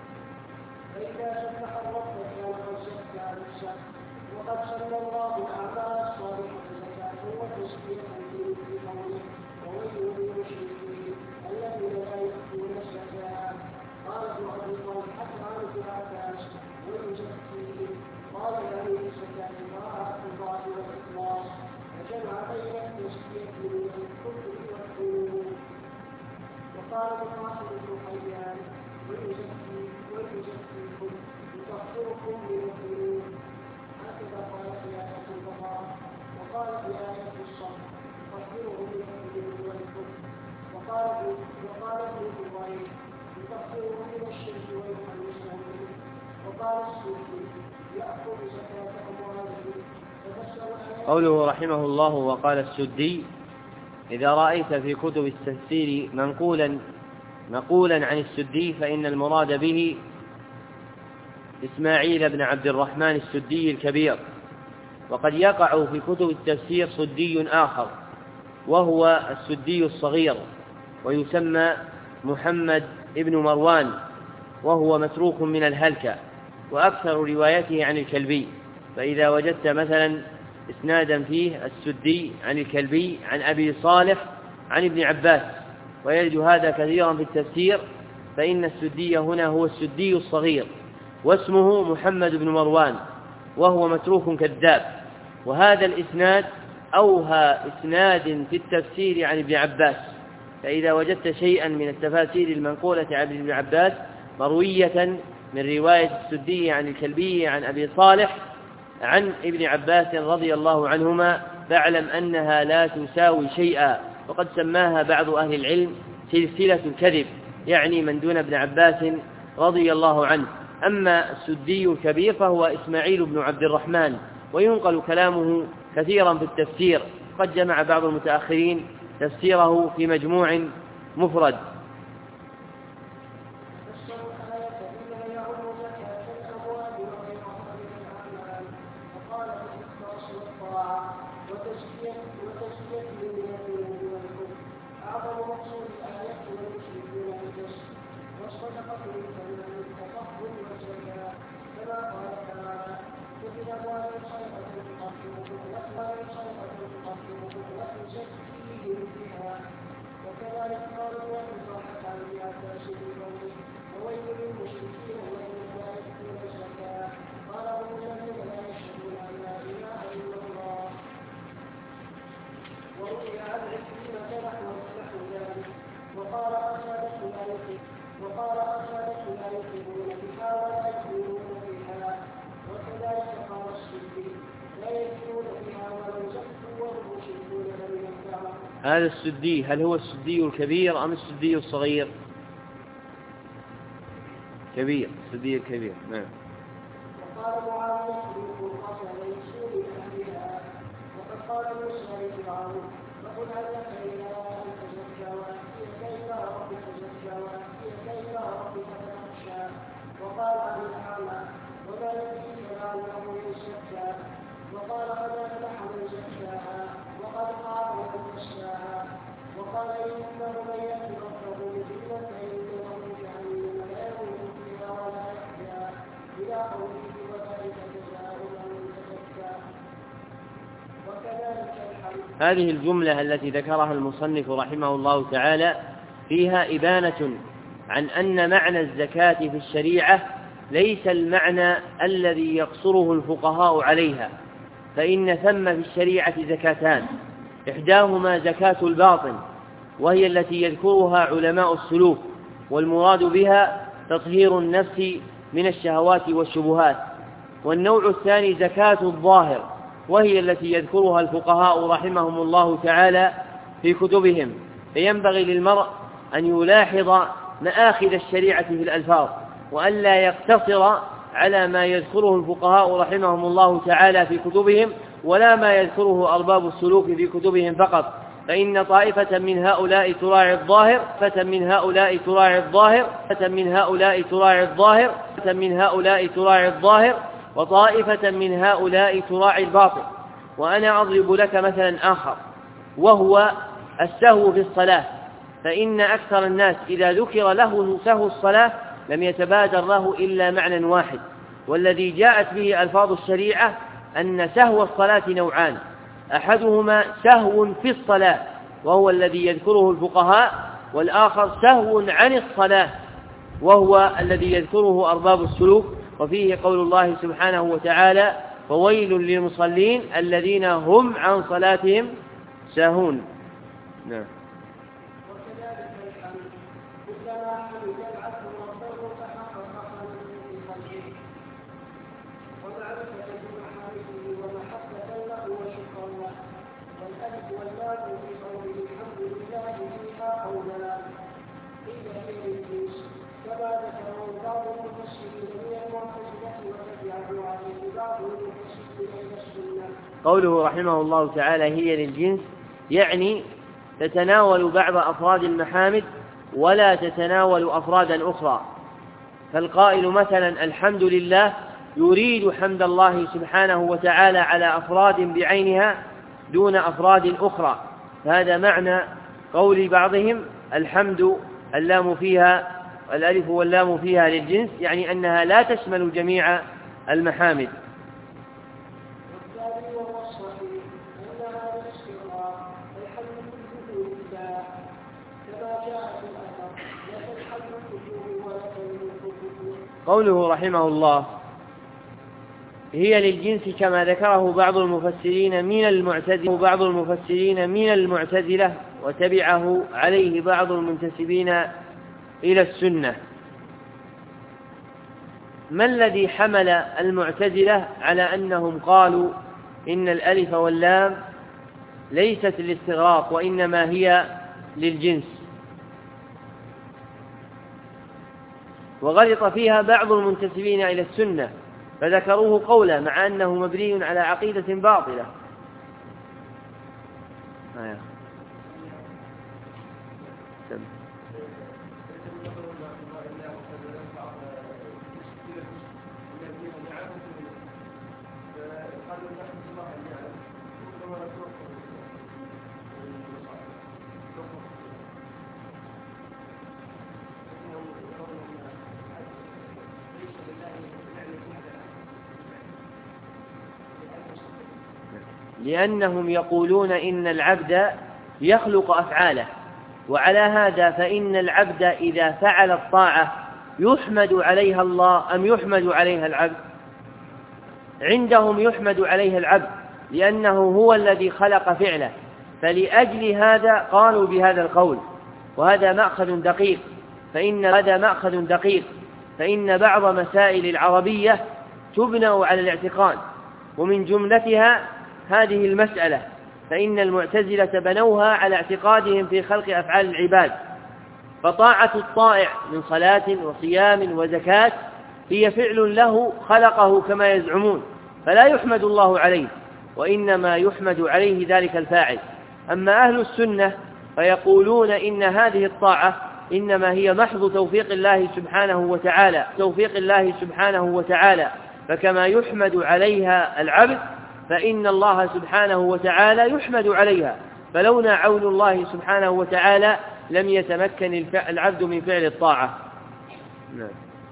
Speaker 1: فإذا سبح الرب كان قد زكى نفسه وقد سمى الله الأعمال الصالحة زكاة وتزكية في قوله وويل للمشركين الذين لا يؤتون الزكاة قال ابن أبي طالب حتى عن ابن عباس ويزكيهم قال يعني الزكاة براءة الله والإخلاص وجمع بين التزكية من الكفر والذنوب وقال مقاصد بن حيان ويزكي ويزكيكم يطهركم من الذنوب هكذا قال في آية البقرة وقال في آية الصبر يطهرهم من الذنوب والكفر وقال وقال ابن جبير يطهرهم من الشرك ويخلصهم منه وقال السوفي يأخذ زكاة أموالهم ففسر
Speaker 2: قوله رحمه الله وقال السدي إذا رأيت في كتب التفسير منقولا نقولا عن السدي فإن المراد به إسماعيل بن عبد الرحمن السدي الكبير. وقد يقع في كتب التفسير سدي آخر وهو السدي الصغير ويسمى محمد ابن مروان وهو متروك من الهلكة وأكثر روايته عن الكلبي. فإذا وجدت مثلا إسنادا فيه السدي عن الكلبي عن أبي صالح عن ابن عباس ويجد هذا كثيرا في التفسير فإن السدي هنا هو السدي الصغير واسمه محمد بن مروان وهو متروك كذاب. وهذا الإسناد أوهى إسناد في التفسير عن ابن عباس. فإذا وجدت شيئا من التفاسير المنقولة عن ابن عباس مروية من رواية السدي عن الكلبي عن أبي صالح عن ابن عباس رضي الله عنهما فاعلم أنها لا تساوي شيئا. وقد سماها بعض أهل العلم سلسلة الكذب يعني من دون ابن عباس رضي الله عنه. أما السدي الكبير فهو إسماعيل بن عبد الرحمن وينقل كلامه كثيرا في التفسير. قد جمع بعض المتأخرين تفسيره في مجموع مفرد. هذا السدي هل هو السدي الكبير أم السدي الصغير؟ كبير، السدي الكبير. نعم.
Speaker 1: وقال معاوية بن الحسن ليسوا لأهلها وقد قال موسى لفرعون فقل هل لك إلى أن تزكى وأتيك إلى ربك تزكى وأتيك إلى ربك فتخشى وقال عن الأعمى وما يدريك لعله يزكى وقال قد أفلح من زكاها وقد خاب من دساها وقال إنه من يأت ربه مجرما فإن له جهنم لا يموت فيها ولا يحيا إلى قوله وذلك جزاء من تزكى وكذلك الحمد.
Speaker 2: هذه الجملة التي ذكرها المصنف رحمه الله تعالى فيها إبانة عن أن معنى الزكاة في الشريعة ليس المعنى الذي يقصره الفقهاء عليها. فإن ثم في الشريعة زكاتان إحداهما زكاة الباطن وهي التي يذكرها علماء السلوك والمراد بها تطهير النفس من الشهوات والشبهات. والنوع الثاني زكاة الظاهر وهي التي يذكرها الفقهاء رحمهم الله تعالى في كتبهم. فينبغي للمرء أن يلاحظ مآخذ الشريعة في الألفاظ وأن لا يقتصر على ما يذكره الفقهاء رحمهم الله تعالى في كتبهم، ولا ما يذكره أرباب السلوك في كتبهم فقط، فإن طائفة من هؤلاء تراعي الظاهر فتى من هؤلاء تراعي الظاهر فتى من هؤلاء تراعي الظاهر فتى من هؤلاء تراعي الظاهر وطائفة من هؤلاء تراعي الباطن. وأنا أضرب لك مثلا آخر، وهو السهو في الصلاة، فإن أكثر الناس إذا ذكر له سهو الصلاة لم يتبادر له إلا معنى واحد، والذي جاءت به ألفاظ الشريعة أن سهو الصلاة نوعان، أحدهما سهو في الصلاة وهو الذي يذكره الفقهاء، والآخر سهو عن الصلاة وهو الذي يذكره أرباب السلوك، وفيه قول الله سبحانه وتعالى: فويل للمصلين الذين هم عن صلاتهم ساهون. نعم.
Speaker 1: وكذلك الحمد كلما حمد العبد ربه تحقق حمده في قلبه ومعرفة بمحامده ومحبة له وشكرا له، والألف واللام في قوله الحمد لله فيها قولان قيل في الجنس كما ذكره بعض المفسرين من المعتزلة وتبعه عليه بعض المفسرين إلى السنة.
Speaker 2: قوله رحمه الله تعالى هي للجنس، يعني تتناول بعض أفراد المحامد ولا تتناول أفرادا أخرى، فالقائل مثلا الحمد لله يريد حمد الله سبحانه وتعالى على أفراد بعينها دون أفراد أخرى، فهذا معنى قول بعضهم الحمد اللام فيها الألف واللام فيها للجنس، يعني أنها لا تشمل جميع المحامد.
Speaker 1: والثاني وهو الصحيح أنها بالاستغراق الحمد كله لله كما جاء في الأثر لك الحمد كله ولك الملك كله.
Speaker 2: قوله رحمه الله هي للجنس كما ذكره بعض المفسرين من المعتزلة بعض المفسرين من المعتزلة وتبعه عليه بعض المنتسبين إلى السنة. ما الذي حمل المعتزلة على أنهم قالوا إن الألف واللام ليست للاستغراق وإنما هي للجنس؟ وغلط فيها بعض المنتسبين إلى السنة فذكروه قولا مع أنه مبني على عقيدة باطلة. آه. لأنهم يقولون إن العبد يخلق أفعاله، وعلى هذا فإن العبد إذا فعل الطاعة يحمد عليها الله أم يحمد عليها العبد؟ عندهم يحمد عليها العبد لأنه هو الذي خلق فعله، فلأجل هذا قالوا بهذا القول. وهذا مأخذ دقيق فإن هذا مأخذ دقيق فإن بعض مسائل العربية تبنى على الاعتقاد، ومن جملتها هذه المسألة، فإن المعتزلة بنوها على اعتقادهم في خلق أفعال العباد، فطاعة الطائع من صلاة وصيام وزكاة هي فعل له خلقه كما يزعمون، فلا يحمد الله عليه وإنما يحمد عليه ذلك الفاعل. أما أهل السنة فيقولون إن هذه الطاعة إنما هي محض توفيق الله سبحانه وتعالى توفيق الله سبحانه وتعالى فكما يحمد عليها العبد فإن الله سبحانه وتعالى يحمد عليها، فلولا عون الله سبحانه وتعالى لم يتمكن العبد من فعل الطاعة. نعم.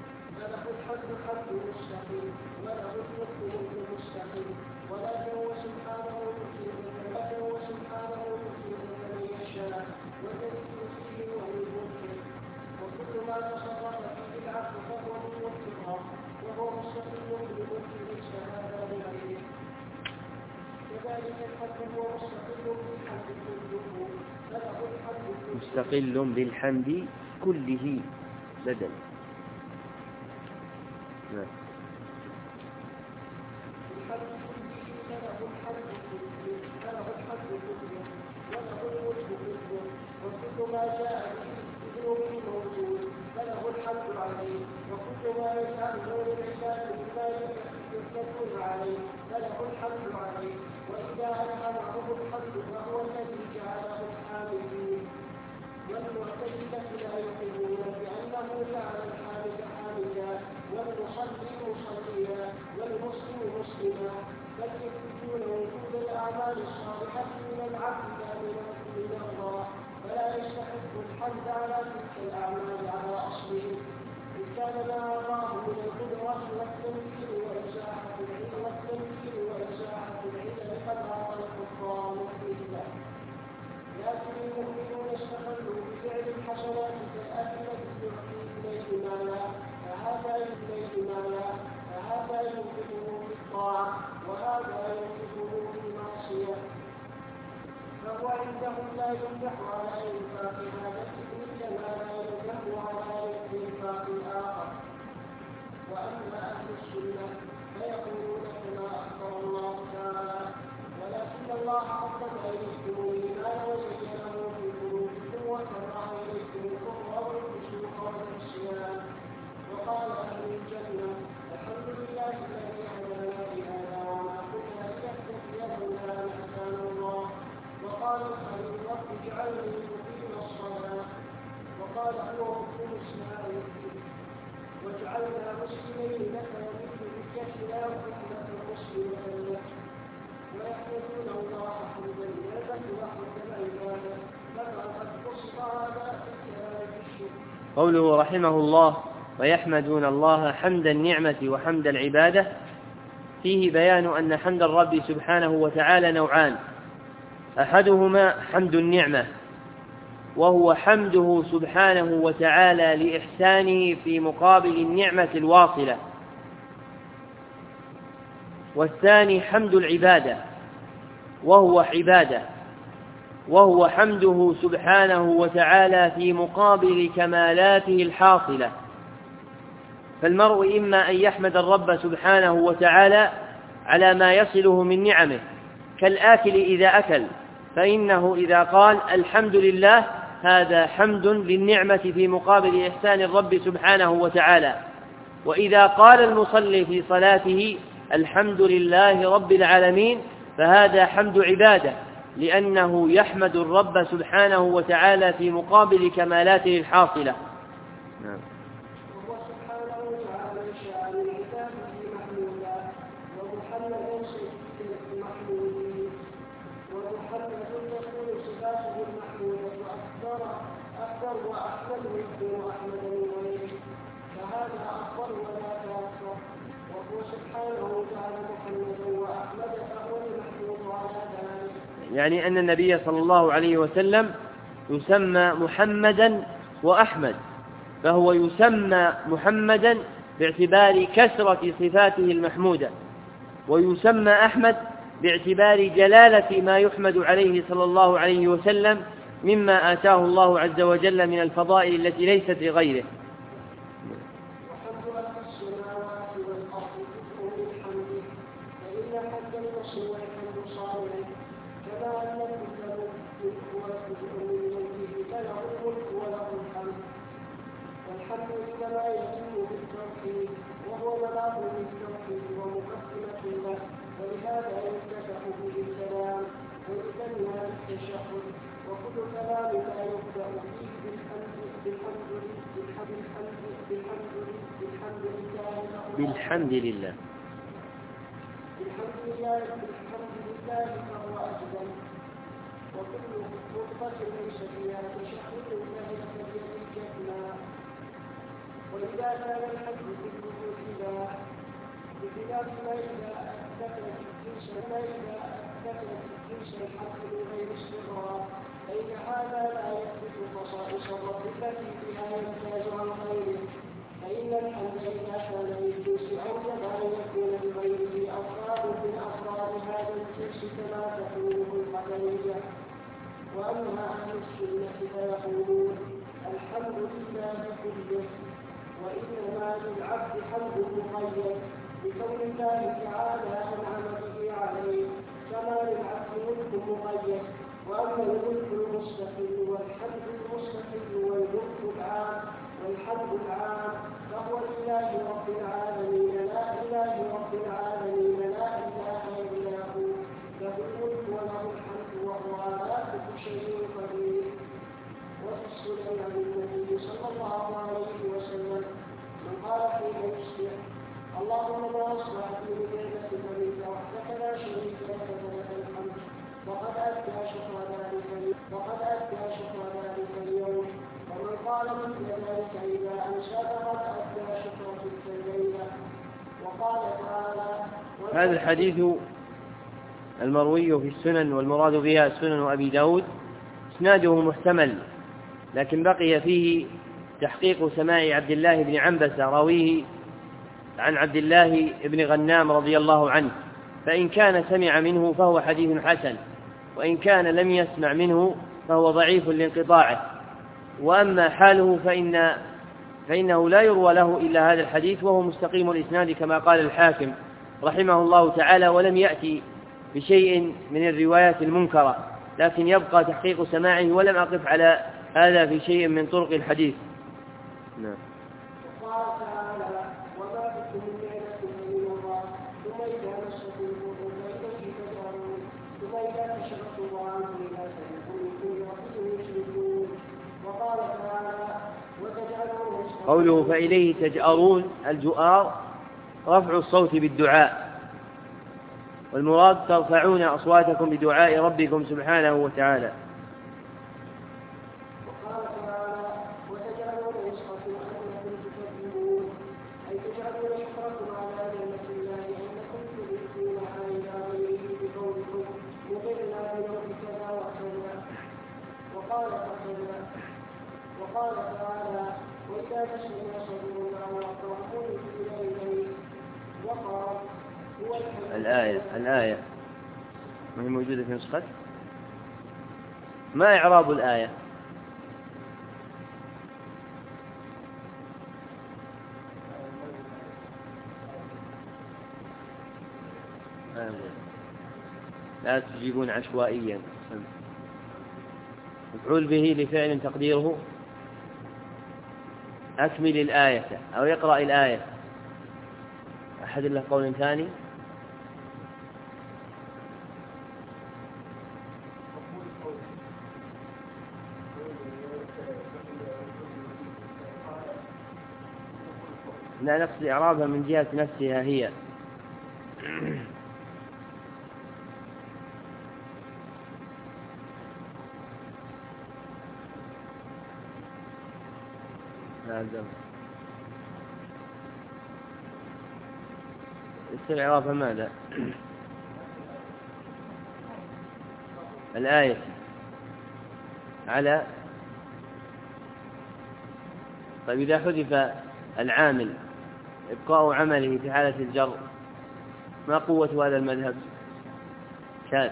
Speaker 2: مستقل بالحمد كله بدل. نعم.
Speaker 1: فله الحمد عليه، وكل ما يفعله للعباد مما يثنون عليه فله الحمد عليه، وإذا ألهمه الحمد فهو الذي جعله الحامدين. والمعتزلة لا يقولون بأنه جعل الحامد حامدا والمصلي مصليا والمسلم مسلما، بل يثبتون وجود الأعمال الصالحة من العبد لا من الله، فلا يستحق الحمد على تلك الأعمال على أصله، إذ كان ما الله من القدرة والتمكين وإزاحة العلم والتمكين وإزاحة العلم قد أراد الكفار مثله. لكن المؤمنون استقلوا بفعل الحسنات كالأكلة يعطي إليه مالا فهذا إليه مالا فهذا ينفقه في الطاعة وهذا ينفقه في المعصية، فهو عندهم لا ينجح على إنفاق هذا الإثم كما لا ينجح على إنفاق الآخر. وأما أهل السنة فيقولون كما أخبر الله تعالى: ولكن الله قدم إليكم الإيمان وزينه في قلوبكم وكره إليكم الكفر والفسوق والعصيان. وقال أهل الجنة: الحمد لله الذي هدانا لهذا وما كنا لنهتدي لولا أن هدانا الله. وقال الخليل: رب اجعلني مقيم الصلاة. وقال هو رب إسماعيل: واجعلنا مسلمين لك ومن ذريتنا أمة مسلمة لك. ويحمدون الله حمدا العباد وحمد العبادة، كما قد بسط هذا في كلام الشكر.
Speaker 2: قوله رحمه الله: ويحمدون الله حمد النعمة وحمد العبادة، فيه بيان أن حمد الرب سبحانه وتعالى نوعان: أحدهما حمد النعمة، وهو حمده سبحانه وتعالى لإحسانه في مقابل النعمة الواصلة، والثاني حمد العبادة، وهو عبادة وهو حمده سبحانه وتعالى في مقابل كمالاته الحاصلة. فالمرء إما أن يحمد الرب سبحانه وتعالى على ما يصله من نعمه، كالآكل إذا أكل، فإنه إذا قال الحمد لله هذا حمد للنعمة في مقابل إحسان الرب سبحانه وتعالى. وإذا قال المصلي في صلاته الحمد لله رب العالمين فهذا حمد عبادة، لأنه يحمد الرب سبحانه وتعالى في مقابل كمالاته الحاصلة. نعم.
Speaker 1: وهو سبحانه وتعالى شأن عباده محمودا، ومحمد سيد المحمودين، ومحمد تكون صفاته المحمودة أكبر أكبر وأحمد يكون أحمدا إليه، فهذا أكبر ولا أكبر. وهو سبحانه وتعالى محمدا وأحمد فهو المحمود على ذلك.
Speaker 2: يعني أن النبي صلى الله عليه وسلم يسمى محمدا وأحمد، فهو يسمى محمدا باعتبار كثرة صفاته المحمودة، ويسمى أحمد باعتبار جلالة ما يحمد عليه صلى الله عليه وسلم مما آتاه الله عز وجل من الفضائل التي ليست لغيره.
Speaker 1: والحمد إنما يتم بالتوحيد، وهو مبعث للتوحيد ومقدمة له، ولهذا يفتتح به الكلام ويثنى بالتشهد، وكل كلام لا يبدأ فيه بالحمد بالحمد بالحمد بالحمد بالحمد لله
Speaker 2: بالحمد لله
Speaker 1: بالحمد لله بالحمد لله فهو أجمل، وكل خطبة ليس فيها تشهد فهي كاليد الجنة. وإذا كان الحج كله اتباع بخلاف ما إذا أثبتت الجنس ما إذا أثبتت الجنس الحق بغير استغراق، فإن هذا لا يثبت خصائص الرب التي بها يمتاز عن غيره، فإن الحمد إذا كان للجنس أوجب أن يكون لغيره أفراد من أفراد هذا الجنس كما تقوله القدرية. وأما أهل السنة فيقولون الحمد لله كله، وإنما للعبد حمد مقيد بكون الله تعالى أنعم به عليه، كما للعبد ملك مقيد. وأما الملك المستقل والحمد المستقل والملك العام والحمد الحمد العام فهو لله رب العالمين لا إله رب العالمين لا إله إلا هو له الملك وله الحمد وهو على كل شيء قدير. وفي السنن عن النبي صلى الله عليه وسلم من قال حين يصبح اللهم ما أصبحت من نعمتك منك وحدك لا شريك لك فلك الحمد وقد أدى شكر ذلك وقد أدى شكر ذلك اليوم. ومن قال مثل ذلك إذا أنشأ فقد أدى شكر تلك الليلة. وقال تعالى
Speaker 2: هذا الحديث المروي في السنن والمراد بها سنن أبي داود اسناده محتمل، لكن بقي فيه تحقيق سماع عبد الله بن عنبسة راويه عن عبد الله بن غنام رضي الله عنه، فإن كان سمع منه فهو حديث حسن، وإن كان لم يسمع منه فهو ضعيف لانقطاعه. وأما حاله فإن فإنه لا يروى له إلا هذا الحديث وهو مستقيم الإسناد كما قال الحاكم رحمه الله تعالى، ولم يأتي بشيء من الروايات المنكرة، لكن يبقى تحقيق سماعه، ولم أقف على هذا في شيء من طرق الحديث. نعم.
Speaker 1: وقال تعالى وما بكم من نعمة فمن الله ثم إذا مسكم الضر فإليه تجأرون ثم إذا كشف الله عنكم إذا سمعتم ربكم يشركون. وقال تعالى وتجعلون
Speaker 2: قوله فإليه تجأرون، الجؤار رفع الصوت بالدعاء، والمراد ترفعون أصواتكم بدعاء ربكم سبحانه وتعالى.
Speaker 1: وقال تعالى وتجعلون رزقكم أنكم تكذبون أي تجعلون شكركم على نعمة الله أنكم تضيفونها إلى غيره بقولكم مطرنا بنوع كذا وكذا. وقال كذا وقال تعالى وإذا تسمعوا صدورنا وأطرحون إليه وقال هو
Speaker 2: الآية الآية ما هي موجودة في نسخة؟ ما إعراب الآية؟ لا تجيبون عشوائيا. مفعول به لفعل تقديره أكمل الآية أو يقرأ الآية. أحد له قول ثاني؟ لا نقصد إعرابها من جهة نفسها هي. هذا استعراضها ماذا؟ الآية على. طيب إذا حذف العامل إبقاء عمله في حالة الجر، ما قوة هذا المذهب؟ شاذ.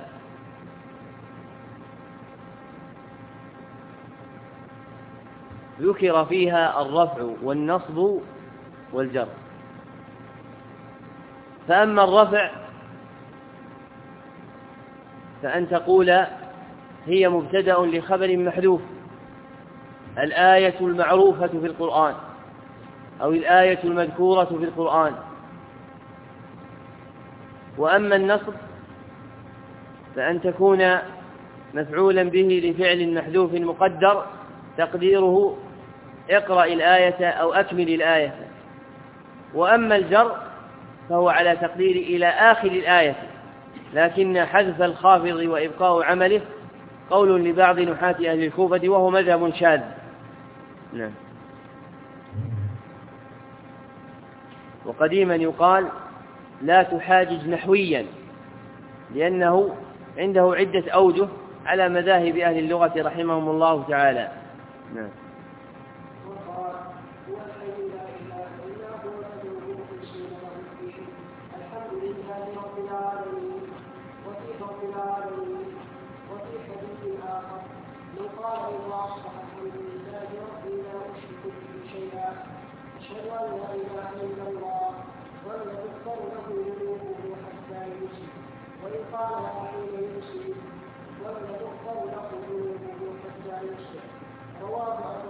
Speaker 2: ذكر فيها الرفع والنصب والجر. فأما الرفع فأن تقول هي مبتدأ لخبر محذوف، الآية المعروفة في القرآن أو الآية المذكورة في القرآن. وأما النصب فأن تكون مفعولا به لفعل محذوف مقدر تقديره اقرأ الآية أو أكمل الآية. وأما الجر فهو على تقدير إلى آخر الآية، لكن حذف الخافض وإبقاء عمله قول لبعض نحاة أهل الكوفة وهو مذهب شاذ. نعم. وقديما يقال لا تحاجج نحويا، لأنه عنده عدة أوجه على مذاهب أهل اللغة رحمهم الله تعالى. نعم.
Speaker 1: وقال هو الحي لا اله الا هو فادعوه مخلصين له الدين الحمد لله رب العالمين. وفي رب العالمين وفي حديث اخر من قال ان اصبح الحمد لله ربي لا اشرك به شيئا اشهد ان لا اله الا الله ولا يغفر له ذنوبه حتى يمسي. وان قال حين يمسي ولا يغفر له ذنوبه حتى يمسي. رواه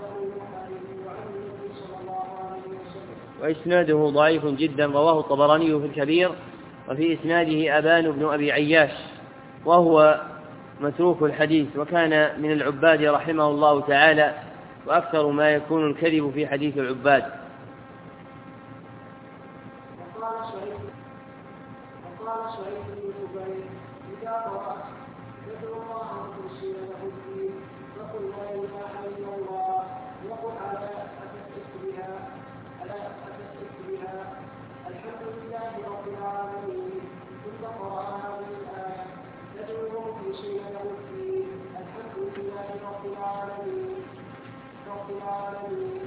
Speaker 2: وإسناده ضعيف جدا، رواه الطبراني في الكبير، وفي إسناده أبان بن أبي عياش وهو متروك الحديث، وكان من العباد رحمه الله تعالى، وأكثر ما يكون الكذب في حديث العباد.
Speaker 1: وقال سعيد بن جبير إذا قرأت ذكر الله مخلصين له الدين فقل لا إله إلا الله وقل على أتستك بها على أتستك بها الحمد لله رب العالمين ثم قرأ هذه الآية ندعو مخلصين له الدين الحمد لله رب العالمين رب العالمين.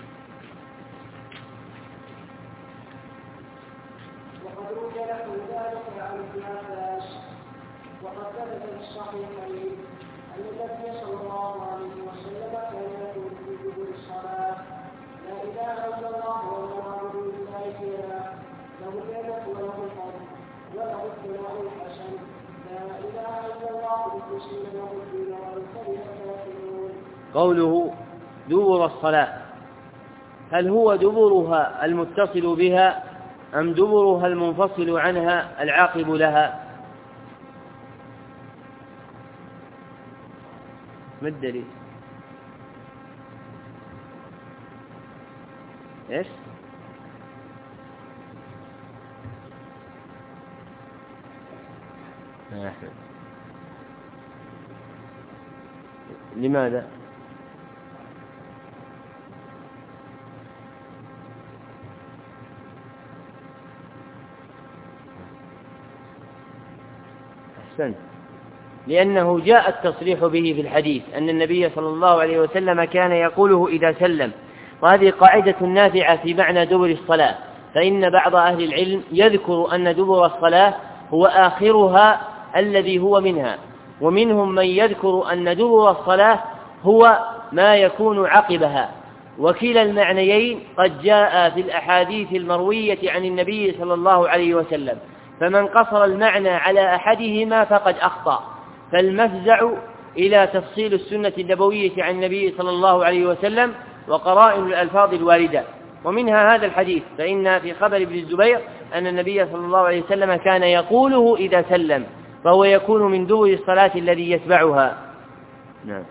Speaker 1: وقد روي له ذلك عن ابن عباس وقد ثبت في الصحيحين ان النبي صلى الله عليه وسلم كان يقول في دبر الصلاه لا اله الا الله ولا نعبد الا اياه له النعمه وله الفضل وله الثناء الحسن لا اله الا الله مخلصين له الدين ولو كره الكافرون.
Speaker 2: قوله دبر الصلاة، هل هو دبرها المتصل بها أم دبرها المنفصل عنها العاقب لها؟ ما الدليل؟ إيش؟ لماذا؟ أحسنت، لأنه جاء التصريح به في الحديث أن النبي صلى الله عليه وسلم كان يقوله إذا سلم، وهذه قاعدة نافعة في معنى دبر الصلاة، فإن بعض أهل العلم يذكر أن دبر الصلاة هو آخرها الذي هو منها، ومنهم من يذكر أن دبر الصلاة هو ما يكون عقبها، وكلا المعنيين قد جاء في الأحاديث المروية عن النبي صلى الله عليه وسلم، فمن قصر المعنى على أحدهما فقد أخطأ، فالمفزع إلى تفصيل السنة النبوية عن النبي صلى الله عليه وسلم وقرائن الألفاظ الواردة، ومنها هذا الحديث، فإن في خبر ابن الزبير أن النبي صلى الله عليه وسلم كان يقوله إذا سلم، فهو يكون من دبر الصلاة الذي يتبعها. نعم.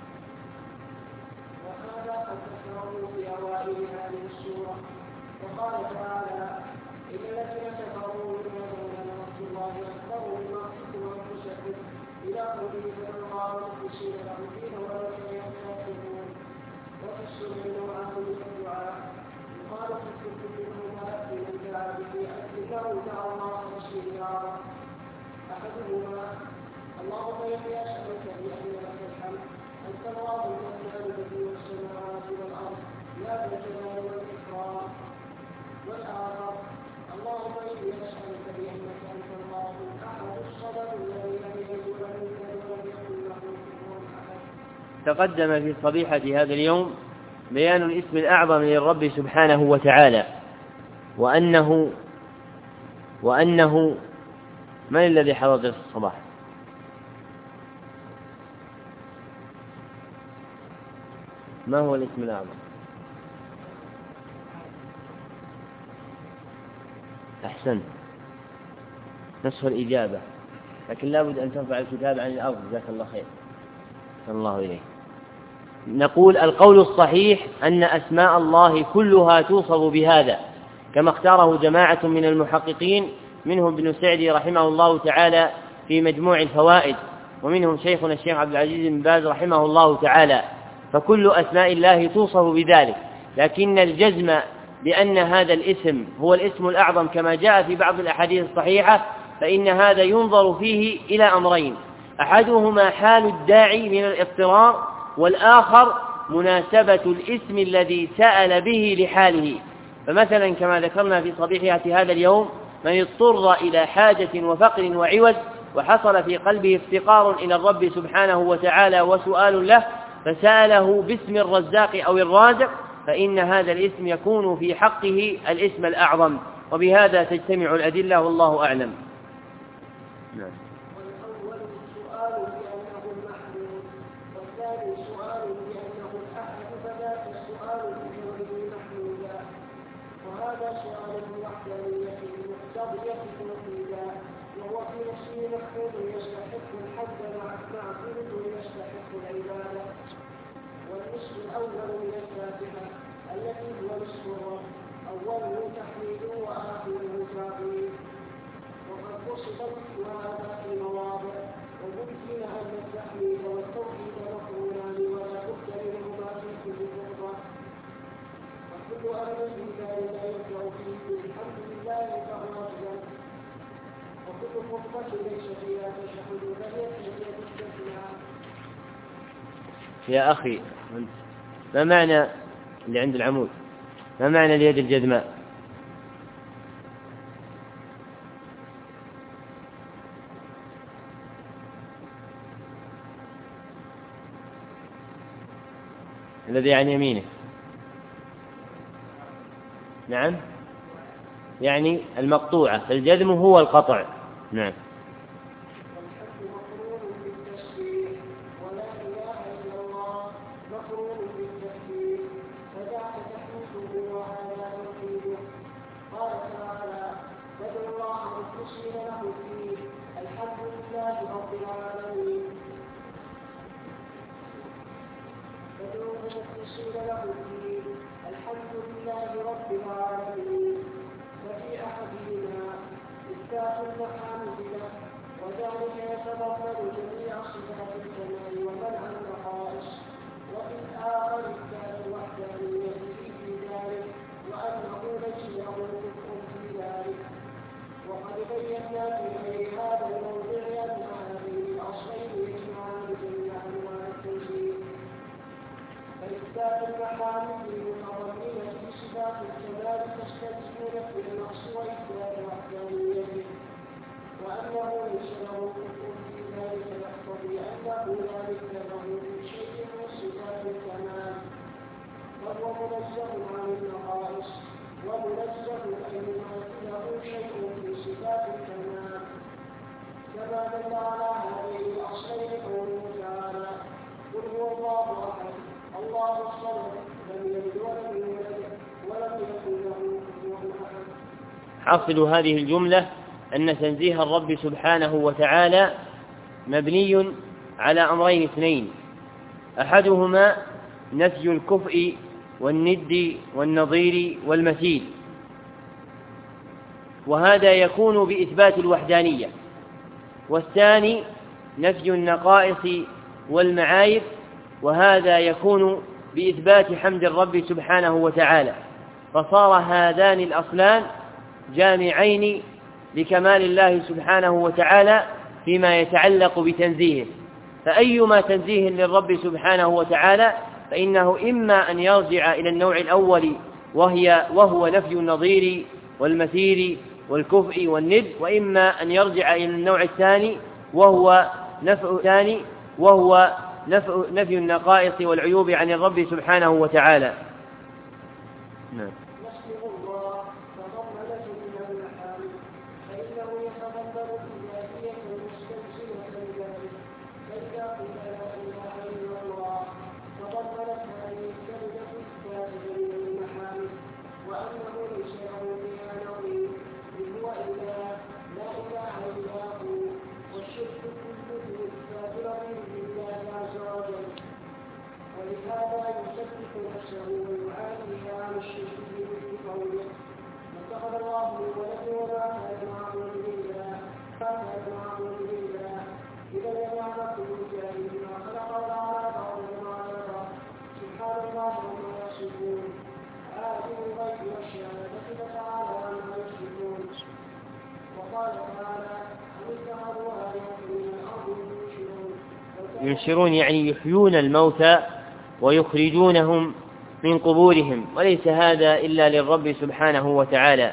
Speaker 1: اللهم إني أسألك بأن لك الحمد أنت الله الذي الذي والسماوات والأرض لا ذا الجلال والإكرام والآخر اللهم إني أسألك بأنك أنت الله الأحد الصمد الذي لم يلد ولم يولد ولم يكن له كفوا أحد.
Speaker 2: تقدم في صبيحة هذا اليوم بيان الاسم الأعظم للرب سبحانه وتعالى، وأنه وأنه من الذي حضر درس الصباح؟ ما هو الاسم الأعظم؟ أحسن، نصف الإجابة، لكن لا بد أن ترفع الكتاب عن الأرض. جزاك الله خير، صلى الله إليه. نقول القول الصحيح أن أسماء الله كلها توصف بهذا، كما اختاره جماعة من المحققين، منهم ابن سعدي رحمه الله تعالى في مجموع الفوائد، ومنهم شيخنا الشيخ عبد العزيز بن باز رحمه الله تعالى، فكل أسماء الله توصف بذلك، لكن الجزم بأن هذا الاسم هو الاسم الأعظم كما جاء في بعض الأحاديث الصحيحة، فإن هذا ينظر فيه إلى أمرين: أحدهما حال الداعي من الاضطرار، والآخر مناسبة الاسم الذي سأل به لحاله. فمثلا كما ذكرنا في صبيحة هذا اليوم، من اضطر إلى حاجة وفقر وعوز وحصل في قلبه افتقار إلى الرب سبحانه وتعالى وسؤال له، فسأله باسم الرزاق أو الرازق، فإن هذا الاسم يكون في حقه الاسم الأعظم، وبهذا تجتمع الأدلة، والله أعلم. نعم.
Speaker 1: والأول سؤال بأنه المحمود، والثاني سؤال بأنه الأحد، فذاك السؤال بكونه محمودا. وهذا سؤال الوحدانية المقتضية توحيدا، وهو في نفسه محمود يستحق الحمد معبود يستحق العبادة. والنصف الأول من الفاتحة التي هو نصف الرب أوله تحميد وآخره تعظيم، وقد قصد مثل هذا في مواضع، وبين أن التحميد والتوحيد مقرونان ولا بد منهما في كل خطبة، وكل أمر في ذلك يبدأ فيه بالحمد لله تعالى، وكل خطبة ليس فيها تشهد بل يتحية بالتسمية.
Speaker 2: يا أخي ما معنى اللي عند العمود؟ ما معنى اليد الجذماء؟ الذي عن يمينه. نعم، يعني المقطوعة، فالجذم هو القطع. نعم.
Speaker 1: الحمد لله رب العالمين. ففي أحدهما إثبات المحامد له، وذلك يتضمن جميع صفات الكمال ومنع النقائص، وفي الآخر إثبات الوحدانية في ذلك، وأنه ليس له كفء في ذلك. وقد بينا في غير هذا الموضع أن هذين الأصلين يجمعان جميع أنواع التوحيد. فإثبات المحامد المتضمنة في صفات الكمال تستلزم نفي النقص وإثبات وحدانيته، وأنه ليس له كفء في ذلك يقتضي أنه لا مثل له في شيء من صفات الكمال، وهو منزه عن النقائص، ومنزه أن يماثله شيء في صفات الكمال. كما دل على هذين الأصلين قوله تعالى: قل هو الله أحد الله الصمد لم يلد ولم يولد ولم يكن له كفوا أحد.
Speaker 2: حاصل هذه الجملة أن تنزيه الرب سبحانه وتعالى مبني على أمرين اثنين: أحدهما نفي الكفء والند والنظير والمثيل، وهذا يكون بإثبات الوحدانية، والثاني نفي النقائص والمعايب، وهذا يكون بإثبات حمد الرب سبحانه وتعالى. فصار هذان الأصلان جامعين لكمال الله سبحانه وتعالى فيما يتعلق بتنزيهه، فأيما تنزيه للرب سبحانه وتعالى فإنه إما أن يرجع إلى النوع الأول وهي وهو نفي النظير والمثيل والكفء والند، وإما أن يرجع إلى النوع الثاني وهو نفي الثاني وهو نفي النقائص والعيوب عن الرب سبحانه وتعالى. نعم. ينشرون يعني يحيون الموتى ويخرجونهم من قبورهم، وليس هذا إلا للرب سبحانه وتعالى.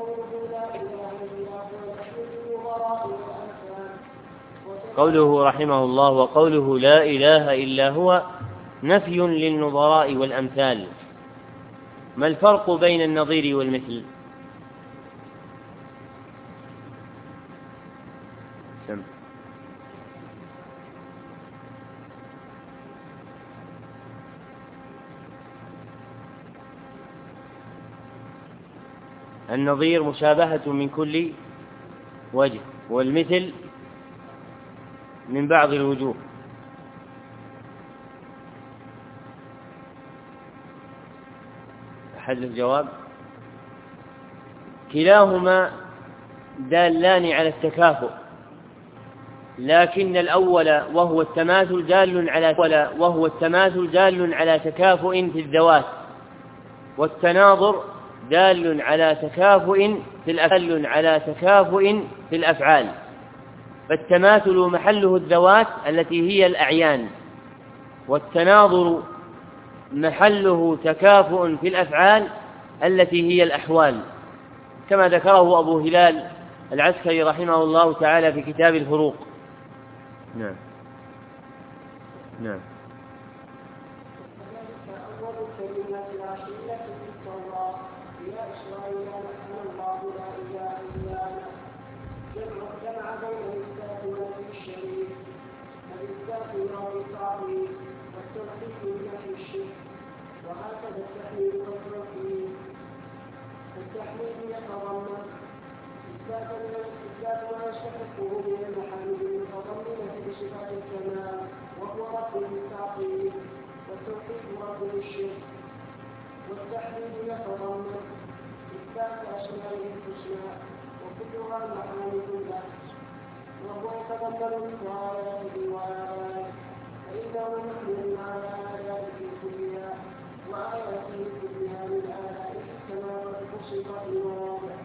Speaker 2: قوله رحمه الله وقوله لا إله إلا هو نفي للنظراء والأمثال. ما الفرق بين النظير والمثل؟ سم. النظير مشابهة من كل وجه، والمثل من بعض الوجوه. أحد الجواب؟ كلاهما دالان على التكافؤ، لكن الأول وهو التماثل دال على وهو التماثل دال على تكافؤ في الذوات، والتناظر دال على تكافؤ في الأفعال على تكافؤ في الأفعال. فالتماثل محله الذوات التي هي الأعيان، والتناظر محله تكافؤ في الأفعال التي هي الأحوال، كما ذكره أبو هلال العسكري رحمه الله تعالى في كتاب الفروق. نعم نعم.
Speaker 1: وهكذا التحليل والتوحيد. التحليل يتضمن إثبات ما يستحقه من المحامد المتضمنة بصفات الكمال وهو رد للتعطيل، والتوحيد رد للشرك. والتحليل يتضمن إثبات أسمائه الحسنى وكلها محامد له، وهو يتضمن مثل آياته وآياته، فإنه محمل على آياته كلها وآياته كلها من آياته كما قد بسط في مواضع،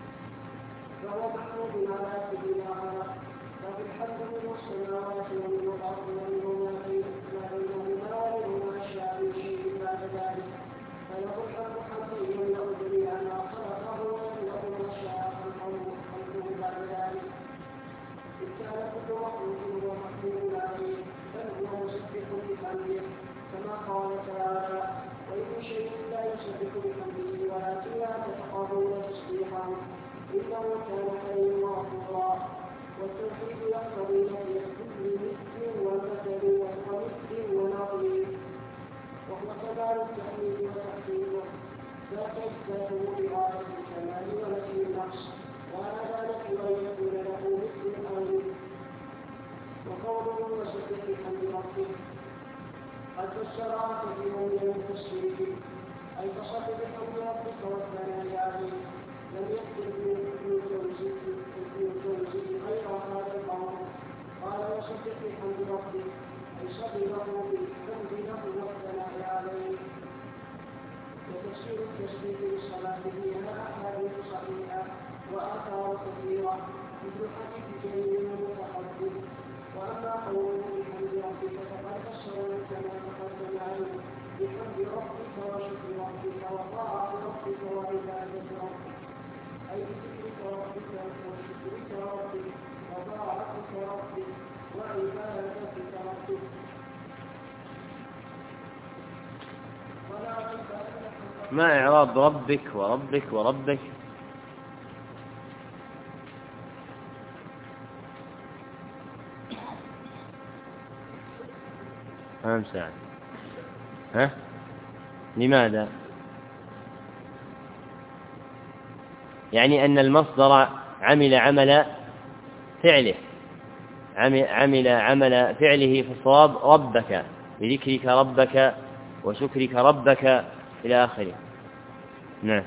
Speaker 1: فهو محمود على كل ما خلق، له الحمد من السماوات ومن الأرض ومن ما بينهما ومن ما شاء من شيء بعد ذلك، فله الحمد حتى يملأ جميع ما خلقه ويملأ ما شاء خلقه بعد ذلك. إذ كان كل مخلوق هو محمود عليه بل هو مسبح بحمده، كما قال تعالى وإن شيء لا يسبح بحمده ولكن لا تفقهون تسبيحه إنه كان حليما غفورا. والتوحيد يقتضي نفي كل مثل ومثل ومثل ونظير، وهو كمال التحميد وتحقيقه، لا تثبته بغاية الكمال ونفي النقص، وهذا نفي أن يكون له مثل أو مثل. وقوله وسبح بحمد ربك قد فسرها كثير من المفسرين، أي فصل بحمد ربك والثناء عليه، لم يكن ابن الجوزي غير هذا القول، قال وسبح بحمد ربك أي صدره بالحمد له والثناء عليه. وتفسير التسبيح بالصلاة فيها أحاديث صحيحة وآثار كثيرة مثل حديث جرير المتقدم. وأما قوله بحمد ربك فقد فسره كما تقدم عنه بحمد ربك وشكر ربك وطاعة ربك وعبادة ربك، أي بذكرك ربك وشكرك ربك وطاعتك ربك وعبادتك ربك.
Speaker 2: ما إعراب ربك وربك وربك؟ أهم ساعة. ها؟ لماذا؟ يعني أن المصدر عمل عمل فعله عمل عمل فعله في الصواب ربك بذكرك ربك وشكرك ربك إلى آخره. نعم.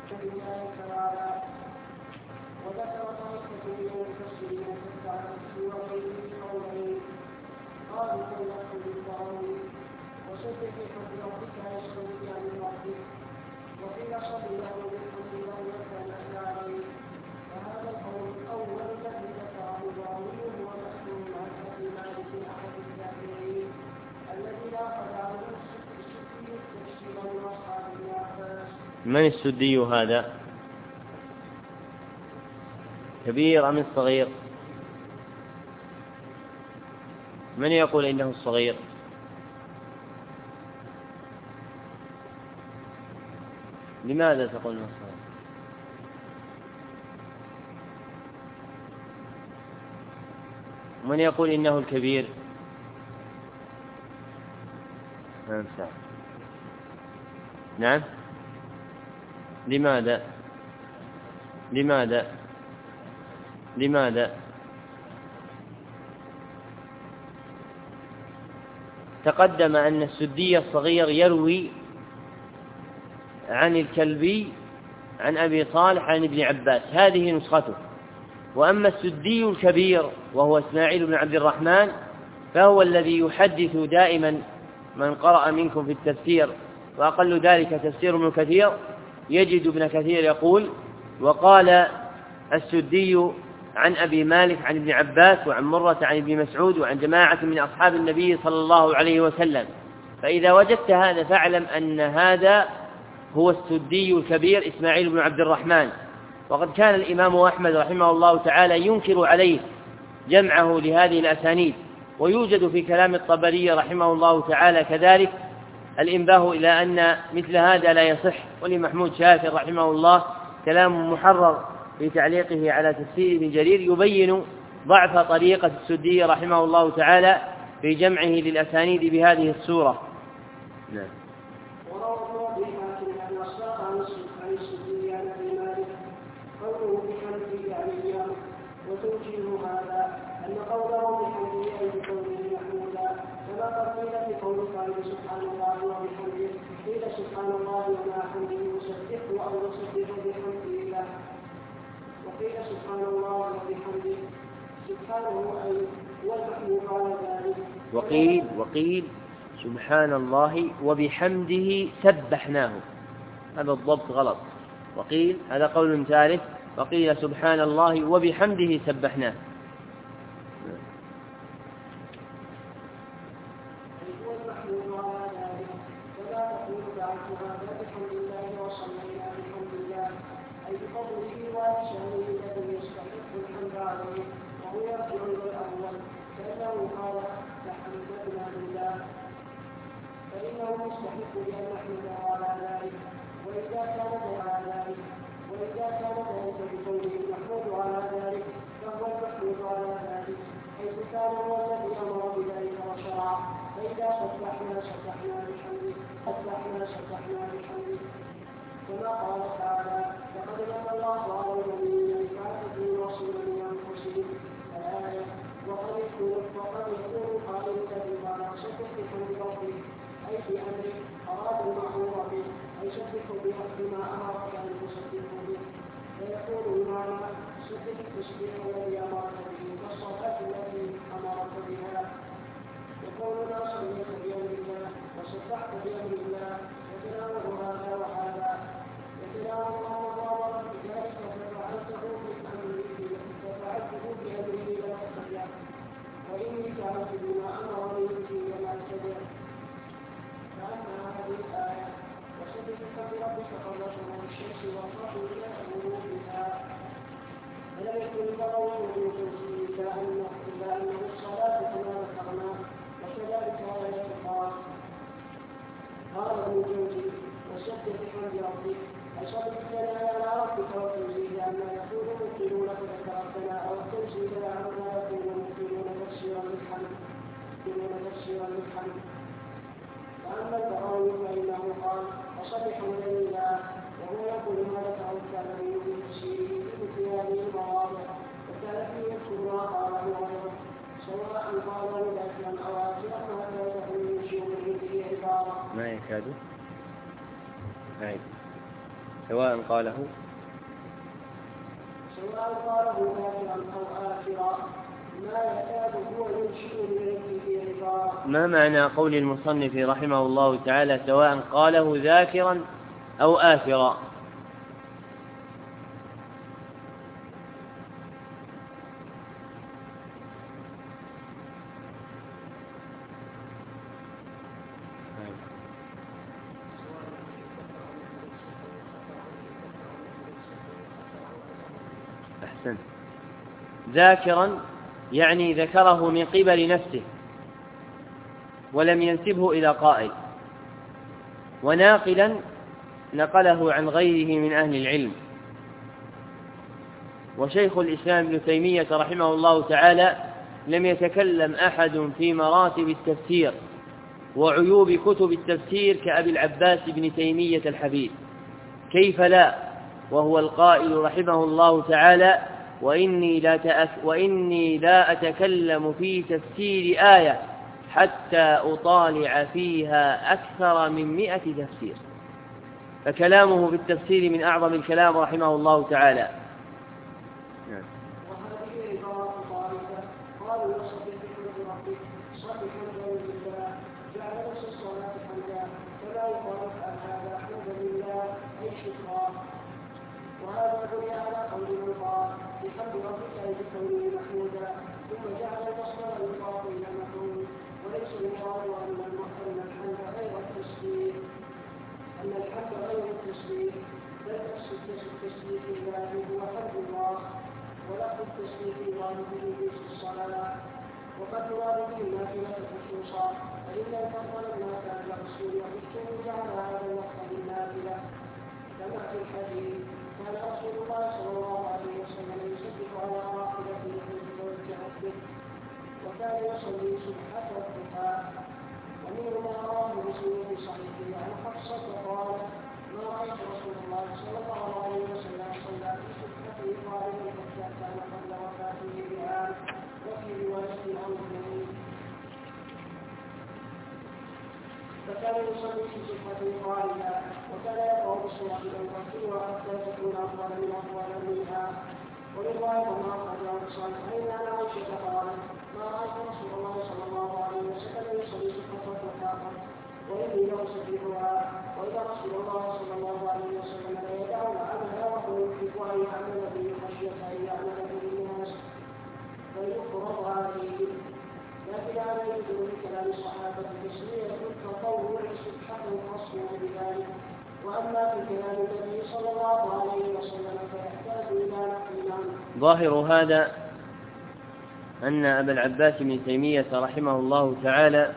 Speaker 1: وذكر طائفة من المفسرين تتبع وسبح بحمد ربك يشكر بأمر ربك وقيل صل له بالحمد لله والثناء عليه. وهذا القول الأول الذي ذكره الراوي هو محمود عن أبي مالك أحد التابعين الذي أخذ عنه السدي التشكيل من أصحاب ابن عباس.
Speaker 2: من السدي هذا؟ كبير أم الصغير؟ من يقول إنه الصغير؟ لماذا تقول إنه الصغير؟ من يقول إنه الكبير؟ نعم. لماذا؟ لماذا؟ لماذا؟ تقدم أن السدي الصغير يروي عن الكلبي عن أبي صالح عن ابن عباس، هذه نسخته. وأما السدي الكبير وهو إسماعيل بن عبد الرحمن فهو الذي يحدث دائما من قرأ منكم في التفسير، وأقل ذلك تفسير ابن كثير، يجد ابن كثير يقول: وقال السدي عن أبي مالك عن ابن عباس وعن مرة عن ابن مسعود وعن جماعة من أصحاب النبي صلى الله عليه وسلم. فإذا وجدت هذا فاعلم أن هذا هو السدي الكبير إسماعيل بن عبد الرحمن. وقد كان الإمام أحمد رحمه الله تعالى ينكر عليه جمعه لهذه الأسانيد، ويوجد في كلام الطبري رحمه الله تعالى كذلك الإنباه إلى أن مثل هذا لا يصح. ولمحمود شاكر رحمه الله كلام محرر في تعليقه على تفسير ابن جرير يبين ضعف طريقة السدي رحمه الله تعالى في جمعه للأسانيد بهذه الصورة. نعم.
Speaker 1: وتوجيه هذا أن قوله بحمده أي بقوله محمودا، كما قد قيل في قول قائل سبحان الله وبحمده، قيل سبحان الله وما حمده يسبحه أو يسبح بحمده الله، وقيل سبحان الله وبحمده سبحانه أي هو المحمود على ذلك.
Speaker 2: وقيل وقيل سبحان الله وبحمده سبحناه، هذا الضبط غلط. وقيل هذا قول ثالث، وقيل سبحان الله وبحمده سبحناه.
Speaker 1: فإنه مستحق بأن نحمده على ذلك، وإذا كان على ذلك وإذا كان ذلك بقوله المحمود على ذلك فهو المحمود على ذلك، حيث كان هو الذي أمر بذلك وشرع. فإذا سبحنا سبحنا بحمده سبحنا سبحنا بحمده، كما قال تعالى: لقد من الله على المؤمنين إذ بعث فيهم رسولا من أنفسهم الآية. وقد يكون وقد يكون قائل الذي قال سبح بحمد ربك أي في أمره أراد المأمور به، أي سبح بما أمرك أن تسبح به، فيكون بمعنى سبح التسبيح الذي أمرك به والصلاة التي أمرك بها. وقولنا صليت بأمر الله وسبحت بأمر الله يتناول هذا وهذا، يتناول الله بذلك ففعلته بأمره ففعلته بأمره لا تتبع، وإني فعلت بما أمرني به ولا تتبع. فأما هذه الآية وسبح بحمد ربك قبل طلوع الشمس والرحم إلى غروبها، فلم يكن البغي والوجود إلا أنه إلا أنه الصلاة كما ذكرنا، وكذلك آية القرآن. قال ابن الجوزي: وسبح بحمد ربك أي صدق الثناء على ربك والتنزيه عما يقول المبطلون، فذكر الثناء والتنزيه عما يقول المبطلون تفسيرا للحمد تفسيرا للحمد. وأما البغوي فإنه قال: وسبح لله، وهو يقول ما ذكره الكلامي في تفسيره في مثل هذه المواضع، وكان فيه يذكر ما قاله غيره، سواء قاله ذاكرا أو آخرا، وهكذا من شيوخه به عبارة
Speaker 2: ما يكاد أي سواء قاله
Speaker 1: سواء قاله ذاكرا أو آخرا، ما يكاد هو ينشئ من في عبارة.
Speaker 2: ما معنى قول المصنف رحمه الله تعالى سواء قاله ذاكرا أو آثرا؟ أحسن. ذاكرا يعني ذكره من قبل نفسه ولم ينسبه إلى قائل، وناقلا نقله عن غيره من أهل العلم. وشيخ الإسلام ابن تيمية رحمه الله تعالى لم يتكلم أحد في مراتب التفسير وعيوب كتب التفسير كأبي العباس بن تيمية الحفيد، كيف لا، وهو القائل رحمه الله تعالى: وإني لا, تأك وإني لا أتكلم في تفسير آية حتى أطالع فيها أكثر من مئة تفسير. فكلامه في التفسير من أعظم الكلام رحمه الله تعالى.
Speaker 1: وهذه عبارة طارئة قالوا يصف بحمد ربك صف حمدا لله جعل نفس الصلاة حمدا فلا يقال عن هذا حمدا لله أي شكرا. وهذا بني على قول من قال بحمد ربك أي بكونه محمودا ثم جعل المصدر يضاف إلى المفعول، وليس المراد أن الحمد غير التسبيح أن الحمد غير التسبيح بل التسبيح لله هو حمد الله، ولفظ التسبيح يراد به جنس الصلاة، وقد يراد به النافلة خصوصا، فإن الفضل لما كان الرسول يخصه جعل هذا اللفظ بالنافلة كما في الحديث: كان رسول الله صلى الله عليه وسلم يسبح على راحلته ويتوجه به، وكان يصلي سبحة الضحى. ومنه ما رواه مسلم في صحيحه عن حفصة قال: ما رأيت رسول الله صلى الله عليه وسلم صلى في سبحته قائما حتى كان قبل وفاته بعام، وفي رواية عن اثنين. فكان يصلي في سبحته قائما، وكان يقرأ بالسورة الأولى حتى تكون أفضل من أفضل منها. ورواية ما أخرجها في الصحيحين عن عائشة قالت: ما رأيت رسول الله صلى الله عليه وسلم يصلي سبحة الضحى وإني لأصبحها، وإن رسول الله صلى الله عليه وسلم لا يدع عملها وهو يحب أن يعمل به خشية أن يعمل به الناس فيفرض عليه. لكن على يدل بكلام الصحابة تسمية التطوع سبحة خاصة بذلك، وأما في كلام النبي صلى الله عليه وسلم فيحتاج إلى نقل عنه.
Speaker 2: ظاهر هذا أن أبا العباس بن تيمية رحمه الله تعالى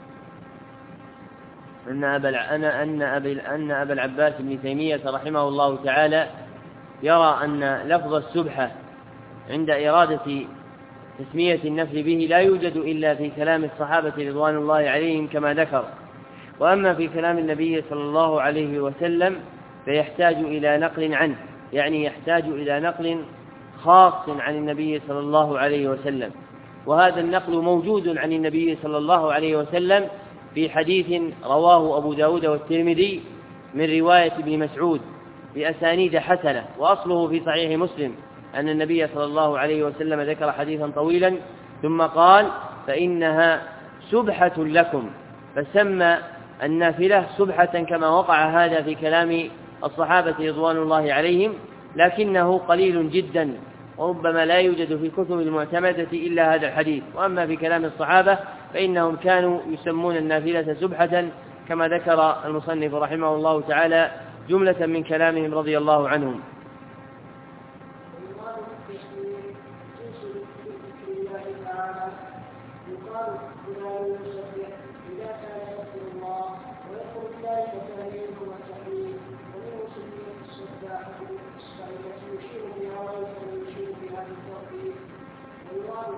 Speaker 2: أن أبا أن أبا أن أبا العباس بن تيمية رحمه الله تعالى يرى أن لفظ السبحة عند إرادة تسمية النفل به لا يوجد إلا في كلام الصحابة رضوان الله عليهم كما ذكر، وأما في كلام النبي صلى الله عليه وسلم فيحتاج إلى نقل عنه، يعني يحتاج إلى نقل خاص عن النبي صلى الله عليه وسلم. وهذا النقل موجود عن النبي صلى الله عليه وسلم في حديث رواه أبو داود والترمذي من رواية ابن مسعود بأسانيد حسنة، وأصله في صحيح مسلم أن النبي صلى الله عليه وسلم ذكر حديثا طويلا ثم قال: فإنها سبحة لكم، فسمى النافلة سبحة كما وقع هذا في كلام الصحابة رضوان الله عليهم، لكنه قليل جدا وربما لا يوجد في الكتب المعتمدة إلا هذا الحديث. وأما في كلام الصحابة فإنهم كانوا يسمون النافلة سبحة كما ذكر المصنف رحمه الله تعالى جملة من كلامهم رضي الله عنهم.